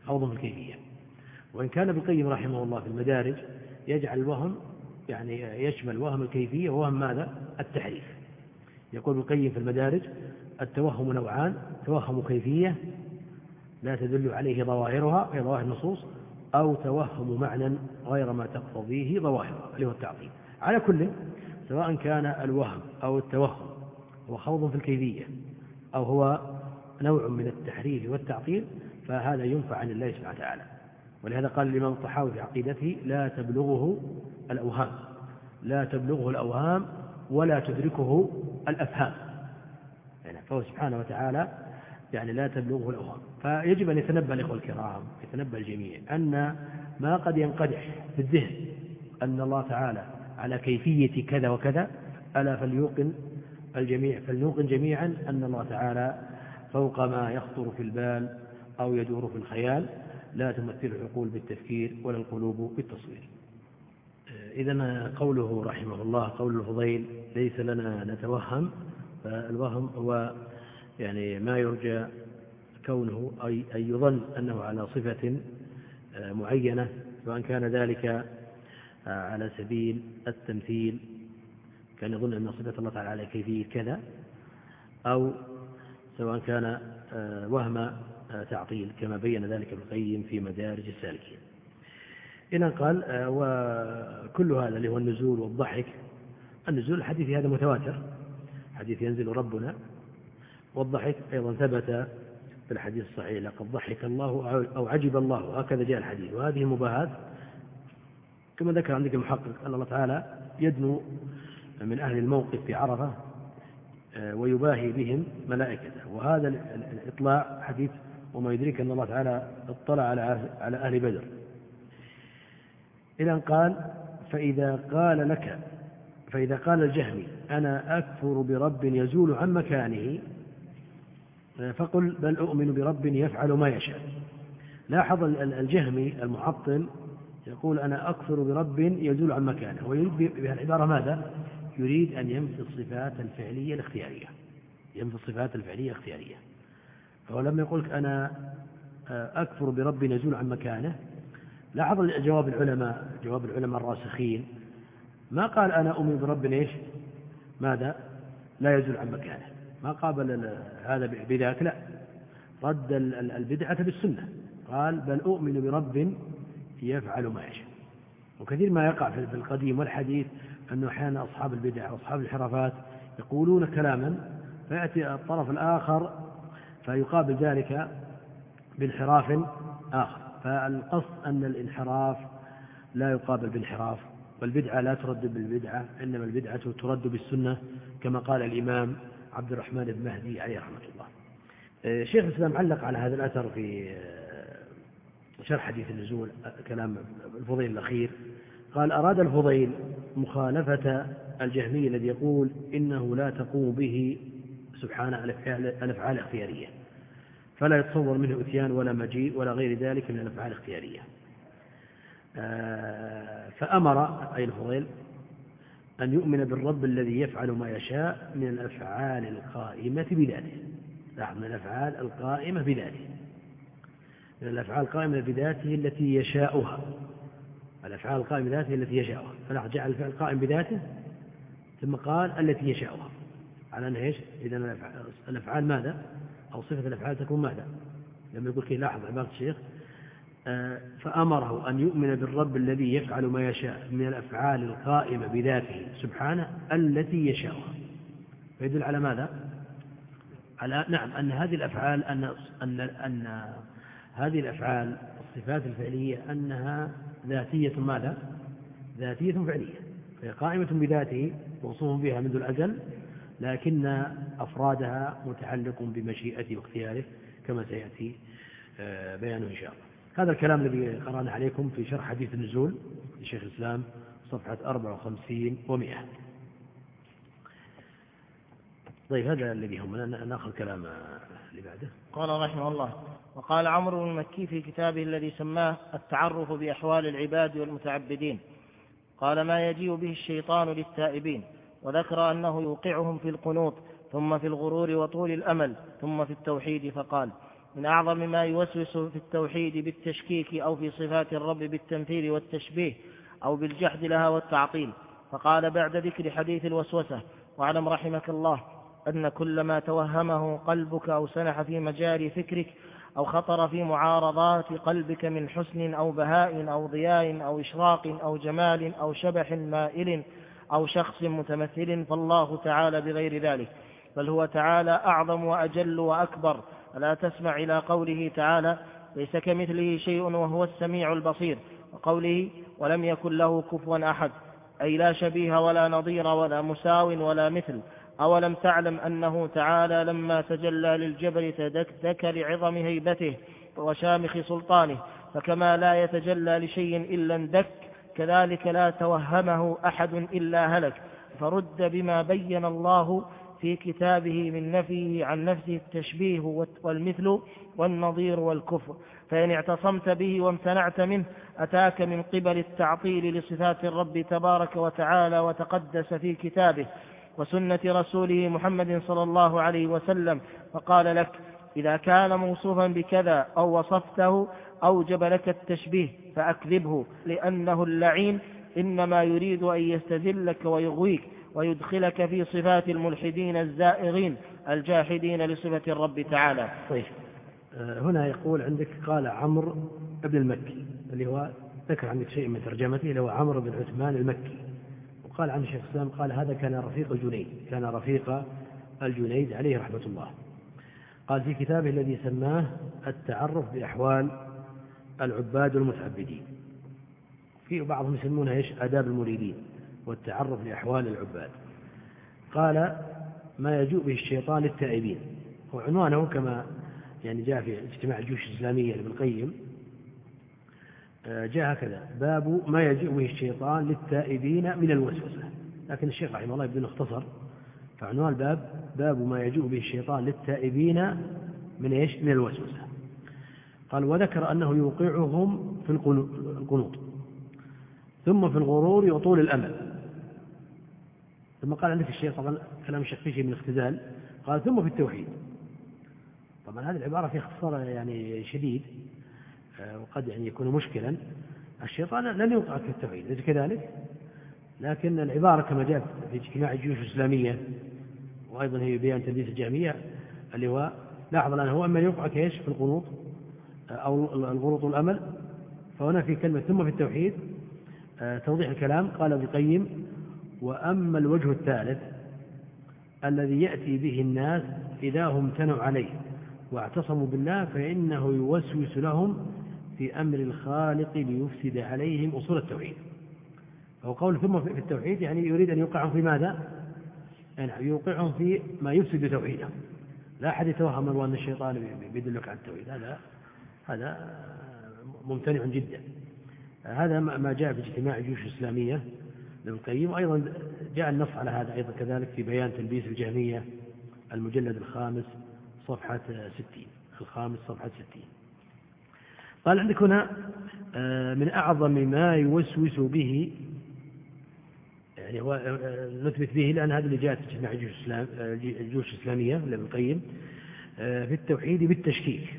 خوض في الكيفية. وإن كان ابن القيم رحمه الله في المدارج يجعل الوهم يعني يشمل وهم الكيفية ووهم ماذا؟ التحريف. يقول ابن القيم في المدارج: التوهم نوعان: توهم كيفية لا تدل عليه ظواهرها أي ظواهر النصوص، أو توهم معنى غير ما تقتضيه ظواهرها اللي هو التعطيل. على كل، سواء كان الوهم أو التوهم هو خوض في الكيفية أو هو نوع من التحريف والتعطيل، فهذا ينفع عن الله سبحانه وتعالى. ولهذا قال الإمام الطحاوي في عقيدته: لا تبلغه الأوهام، لا تبلغه الأوهام ولا تدركه الأفهام. يعني فهو سبحانه وتعالى يعني لا تبلغه الأوهام. فيجب أن يتنبه الإخوة الكرام، يتنبه الجميع أن ما قد ينقدح في الذهن أن الله تعالى على كيفية كذا وكذا، ألا فليوقن جميعا أن الله تعالى فوق ما يخطر في البال أو يدور في الخيال، لا تمثل العقول بالتفكير ولا القلوب بالتصوير. إذن قوله رحمه الله قول الفضيل: ليس لنا نتوهم، فالوهم هو يعني ما يرجى كونه أي يظن أنه على صفة معينة، سواء كان ذلك على سبيل التمثيل، كان يظن أن صفة الله تعالى على كيفية كذا، أو سواء كان وهم تعطيل كما بين ذلك ابن القيم في مدارج السالكين. إذن قال: وكل هذا اللي هو النزول والضحك. النزول الحديث هذا متواتر، حديث ينزل ربنا، والضحك أيضا ثبت في الحديث الصحيح: لقد ضحك الله أو عجب الله، هكذا جاء الحديث. وهذه المباهات كما ذكر عندك المحقق أن الله تعالى يدنو من أهل الموقف في عرفة ويباهي بهم ملائكته. وهذا الإطلاع حديث: وما يدريك أن الله تعالى اطلع على أهل بدر. إذن قال: فإذا قال الجهمي: أنا أكفر برب يزول عن مكانه، فقل: بل أؤمن برب يفعل ما يشاء. لاحظ الجهمي المعطل يقول: أنا أكفر برب يزول عن مكانه، ويريد بها العبارة ماذا؟ يريد أن ينفي الصفات الفعلية الاختيارية. فهو لما يقول أنا أكفر برب يزول عن مكانه، لاحظ جواب العلماء الراسخين، ما قال أنا أؤمن برب إيش؟ ماذا؟ لا يزول عن مكانه، ما قابل هذا بذاك، لا، رد البدعة بالسنة، قال: بل أؤمن برب يفعل ما يشاء. وكثير ما يقع في القديم والحديث أنه أحيانا أصحاب البدع وأصحاب الانحرافات يقولون كلاما فيأتي الطرف الآخر فيقابل ذلك بانحراف آخر. فالقصد أن الانحراف لا يقابل بانحراف، والبدعة لا ترد بالبدعة، إنما البدعة ترد بالسنة، كما قال الإمام عبد الرحمن بن مهدي عليه رحمة الله. شيخ الإسلام علق على هذا الأثر في شرح حديث النزول، كلام الفضيل الأخير، قال: أراد الفضيل مخالفة الجهمي الذي يقول إنه لا تقوم به سبحانه الأفعال الاختيارية، فلا يتصور منه إتيان ولا مجيء ولا غير ذلك من الأفعال الاختيارية. فأمر أي الفضيل أن يؤمن بالرب الذي يفعل ما يشاء من الأفعال القائمة بذاته. من الأفعال القائمة بذاته، من الأفعال القائمة بذاته التي يشاؤها، الأفعال القائمة بذاته التي يشاؤها. فجعل الفعل القائم بذاته ثم قال التي يشاؤها، على أنه إيش؟ إذن الأفعال ماذا؟ أو صفة الأفعال تكون ماذا؟ لما يقول كي لاحظ عبارة الشيخ: فأمره أن يؤمن بالرب الذي يفعل ما يشاء من الأفعال القائمة بذاته سبحانه التي يشاؤها. فيدل على ماذا؟ على أن هذه الأفعال أن هذه الأفعال الصفات الفعلية أنها ذاتية ماذا؟ ذاتية فعلية، فهي قائمة بذاته موصوف بها منذ الأزل، لكن أفرادها متعلق بمشيئته واختياره كما سيأتي بيانه إن شاء الله. هذا الكلام الذي قرأنا عليكم في شرح حديث النزول لشيخ الإسلام صفحة 54 و100. طيب، هذا الذي هم نأخذ كلام اللي بعده. قال رحمه الله: وقال عمرو بن المكي في كتابه الذي سماه التعرف بأحوال العباد والمتعبدين، قال: ما يجيء به الشيطان للتائبين، وذكر أنه يوقعهم في القنوط، ثم في الغرور وطول الأمل، ثم في التوحيد، فقال: من أعظم ما يوسوس في التوحيد بالتشكيك أو في صفات الرب بالتمثيل والتشبيه أو بالجحد لها والتعطيل. فقال بعد ذكر حديث الوسوسة: واعلم رحمك الله أن كل ما توهمه قلبك أو سنح في مجاري فكرك أو خطر في معارضات قلبك من حسن أو بهاء أو ضياء أو إشراق أو جمال أو شبح مائل أو شخص متمثل، فالله تعالى بغير ذلك، بل هو تعالى أعظم وأجل وأكبر. ألا تسمع إلى قوله تعالى: ليس كمثله شيء وهو السميع البصير، وقوله: ولم يكن له كفوا أحد، أي لا شبيه ولا نظير ولا مساو ولا مثل. أولم تعلم أنه تعالى لما تجلى للجبل تدك لعظم هيبته وشامخ سلطانه، فكما لا يتجلى لشيء إلا اندك، كذلك لا توهمه أحد إلا هلك. فرد بما بين الله في كتابه من نفيه عن نفسه التشبيه والمثل والنظير والكفر، فإن اعتصمت به وامتنعت منه أتاك من قبل التعطيل لصفات الرب تبارك وتعالى وتقدس في كتابه وسنة رسوله محمد صلى الله عليه وسلم، فقال لك: إذا كان موصوفا بكذا أو وصفته أوجب لك التشبيه فأكذبه، لأنه اللعين إنما يريد أن يستذلك ويغويك ويدخلك في صفات الملحدين الزائغين الجاحدين لصفة الرب تعالى. طيب، هنا يقول عندك قال عمرو بن المكي، اللي هو ذكر عندك شيء من ترجمته، اللي هو عمرو بن عثمان المكي. وقال عن الشيخ الإسلام قال هذا كان رفيق الجنيد، كان رفيق الجنيد عليه رحمة الله. قال في كتابه الذي سماه التعرف بأحوال العباد والمتعبدين، في بعضهم يسمونها ايش؟ آداب المريدين والتعرف لأحوال العباد. قال ما يجوء به الشيطان للتائبين، وعنوانه كما يعني جاء في اجتماع الجيوش الإسلامية لابن القيم، جاء هكذا: باب ما يجوء به الشيطان للتائبين من الوسوسة. لكن الشيخ رحمه الله يبدو اختصر، فعنوان الباب باب ما يجوء به الشيطان للتائبين من ايش؟ من الوسوسة. قال وذكر أنه يوقعهم في القنوط، ثم في الغرور وطول الأمل. ثم قال عندك الشيخ، طبعا كلام الشيخ فيه شيء من اختزال، قال ثم في التوحيد. طبعا هذه العبارة فيها اختصار يعني شديد، وقد يعني يكون مشكلا. الشيطان لن يوقعك في التوحيد، ليس كذلك؟ لكن العبارة كما جاءت في اجتماع الجيوش الإسلامية، وأيضا هي بيان تلبيس الجهمية، اللي هو لاحظ أنه هو أما يوقعك ايش؟ في القنوط أو الغروط والأمل. فهنا في كلمة ثم في التوحيد توضيح الكلام. قال ابن القيم: وأما الوجه الثالث الذي يأتي به الناس إذا هم امتنعوا عليه واعتصموا بالله، فإنه يوسوس لهم في أمر الخالق ليفسد عليهم أصول التوحيد. فهو قول ثم في التوحيد يعني يريد أن يوقعهم في ماذا؟ يعني يوقعهم في ما يفسد توحيدهم. لا أحد يتوهم أن الشيطان بيدلك على التوحيد، هذا ممتنع جدا. هذا ما جاء في اجتماع الجيوش الإسلامية لابن القيم، وأيضا جاء النص على هذا أيضا كذلك في بيان تلبيس الجهمية المجلد الخامس صفحة 60. الخامس صفحة 60. قال عندك هنا من أعظم ما يوسوس به، يعني هو نثبت به لأن هذا اللي جاءت في اجتماع الجيوش الإسلامية لابن القيم في التوحيد بالتشكيك،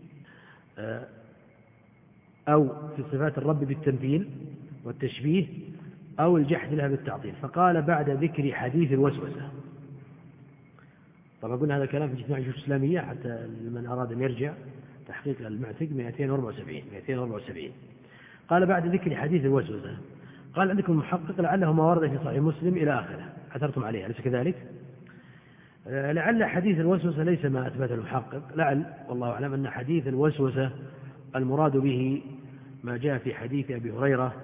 أو في صفات الرب بالتمثيل والتشبيه أو الجحد لها بالتعطيل. فقال بعد ذكر حديث الوسوسة. طبعا قلنا هذا الكلام في اجتماع الجيوش الإسلامية حتى لمن أراد أن يرجع تحقيق المعتق 274. قال بعد ذكر حديث الوسوسة. قال عندكم المحقق لعله ما ورد في صحيح مسلم إلى آخره، عثرتم عليه أليس كذلك؟ لعل حديث الوسوسة ليس ما أثبته المحقق، لعل والله أعلم أن حديث الوسوسة المراد به ما جاء في حديث أبي هريرة،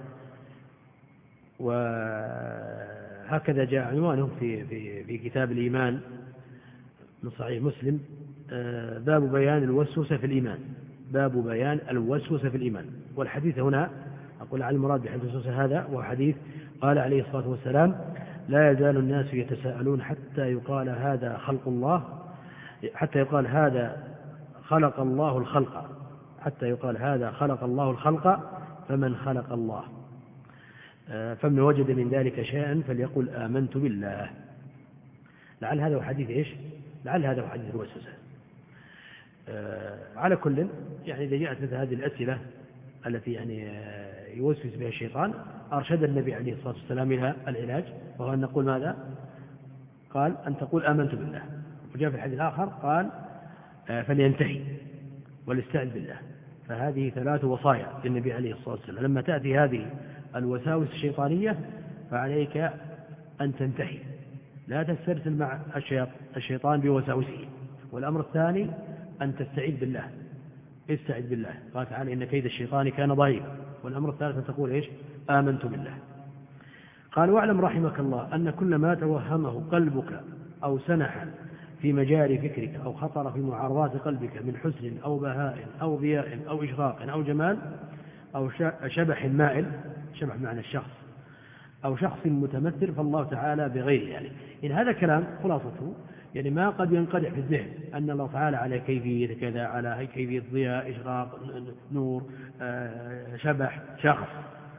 وهكذا جاء عنوانه في كتاب الإيمان من صحيح مسلم: باب بيان الوسوسة في الإيمان. باب بيان الوسوسة في الإيمان. والحديث هنا أقول على المراد بحديث الوسوسة هذا وهو حديث قال عليه الصلاة والسلام: لا يزال الناس يتساءلون حتى يقال هذا خلق الله، حتى يقال هذا خلق الله الخلق، حتى يقال هذا خلق الله الخلق فمن خلق الله، فمن وجد من ذلك شيئا فليقل آمنت بالله. لعل هذا هو حديث إيش؟ لعل هذا هو حديث الوسوسة. على كل يعني إذا جاءت مثل هذه الأسئلة التي يعني يوسوس بها الشيطان، أرشد النبي عليه الصلاة والسلام إلى العلاج، وهو أن نقول ماذا؟ قال أن تقول آمنت بالله. وجاء في الحديث الآخر قال فلينتهي وليستعذ بالله. فهذه 3 وصايا للنبي عليه الصلاة والسلام. لما تأتي هذه الوساوس الشيطانية فعليك أن تنتهي، لا تسترسل مع الشيطان بوساوسه. والأمر الثاني أن تستعيذ بالله، استعذ بالله. قال تعالى إن كيد الشيطان كان ضعيفا. والأمر الثالث أن تقول إيش؟ آمنت بالله. قال واعلم رحمك الله أن كل ما توهمه قلبك أو سنح في مجاري فكرك أو خطر في معارضات قلبك من حسن أو بهاء أو ضياء أو إشراق أو جمال أو شبح مائل، شبح معنى الشخص، أو شخص متمثل، فالله تعالى بغير يعني. إن هذا كلام خلاصته يعني ما قد ينقدح في الذهن أن الله تعالى على كيفية كذا، على كيفية ضياء، إشراق، نور، شبح، شخص،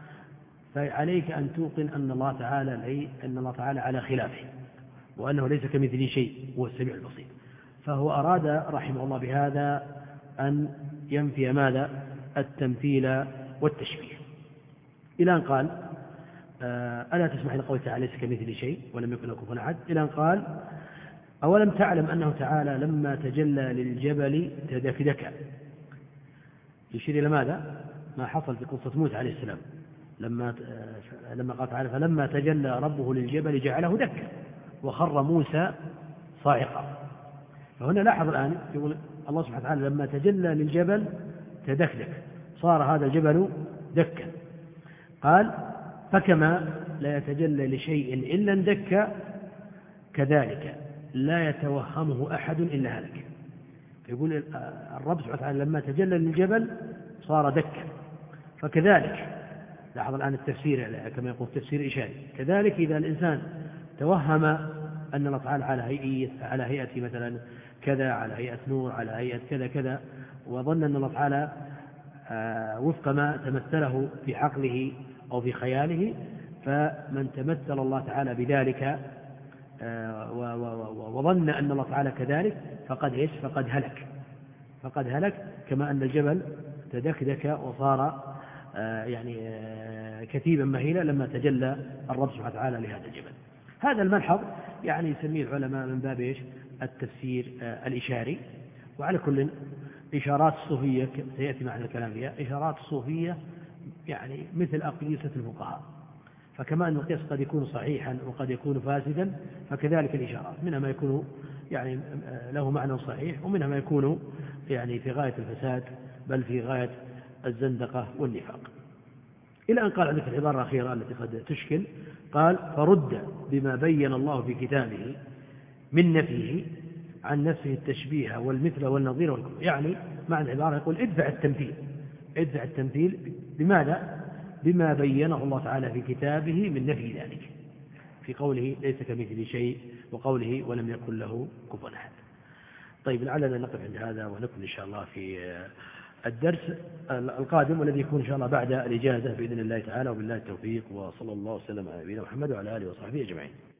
فعليك أن توقن أن الله تعالى على خلافه، وأنه ليس كمثله شيء، هو السميع البصير. فهو أراد رحمه الله بهذا أن ينفي ماذا؟ التمثيل والتشبيه، إلى أن قال ألا تسمح لقوله تعالى ليس كمثله شيء ولم يكن له كفوا أحد، إلى أن قال أولم تعلم أنه تعالى لما تجلى للجبل تدكدك، يشير إلى ماذا؟ ما حصل في قصة موسى عليه السلام لما قال تعالى فلما تجلى ربه للجبل جعله دكا وخر موسى صاعقا. فهنا لاحظ الآن يقول الله سبحانه وتعالى لما تجلى للجبل تدكدك، صار هذا الجبل دكا. قال فكما لا يتجلى لشيء إلا اندك كذلك لا يتوهمه أحد إلا هلك. يقول الرب سبحانه وتعالى لما تجلى للجبل صار دكا، فكذلك لاحظ الآن التفسير كما يقول تفسير إشاري، كذلك إذا الإنسان توهم أن الله تعالى على هيئة مثلا كذا، على هيئة نور، على هيئة كذا كذا، وظن أن الله تعالى وفق ما تمثله في عقله أو في خياله، فمن تمثل الله تعالى بذلك وظن أن الله تعالى كذلك فقد هلك كما أن الجبل تدكدك وصار يعني كثيبا مهيلا لما تجلى الرب سبحانه وتعالى لهذا الجبل. هذا الملحظ يعني يسميه العلماء من باب التفسير الإشاري. وعلى كل إشارات الصوفية سيأتي معنا الكلام فيها، إشارات الصوفية يعني مثل أقيسة الفقهاء، فكما أن القياس قد يكون صحيحا وقد يكون فاسدا، فكذلك الإشارات منها ما يكون يعني له معنى صحيح، ومنها ما يكون يعني في غاية الفساد بل في غاية الزندقة والنفاق. إلى أن قال عندك العبارة الأخيرة التي قد تشكل، قال فرد بما بين الله في كتابه من نفيه عن نفسه التشبيه والمثل والنظير والكفر. يعني معنى العبارة يقول ادفع التمثيل بماذا؟ بما بينه الله تعالى في كتابه من نفي ذلك، في قوله ليس كمثله شيء وقوله ولم يكن له كفوا أحد. طيب لعلنا نقف عند هذا ونكمل إن شاء الله في الدرس القادم والذي يكون إن شاء الله بعد الإجازة بإذن الله تعالى، وبالله التوفيق، وصلى الله وسلم على نبينا محمد وعلى آله وصحبه أجمعين.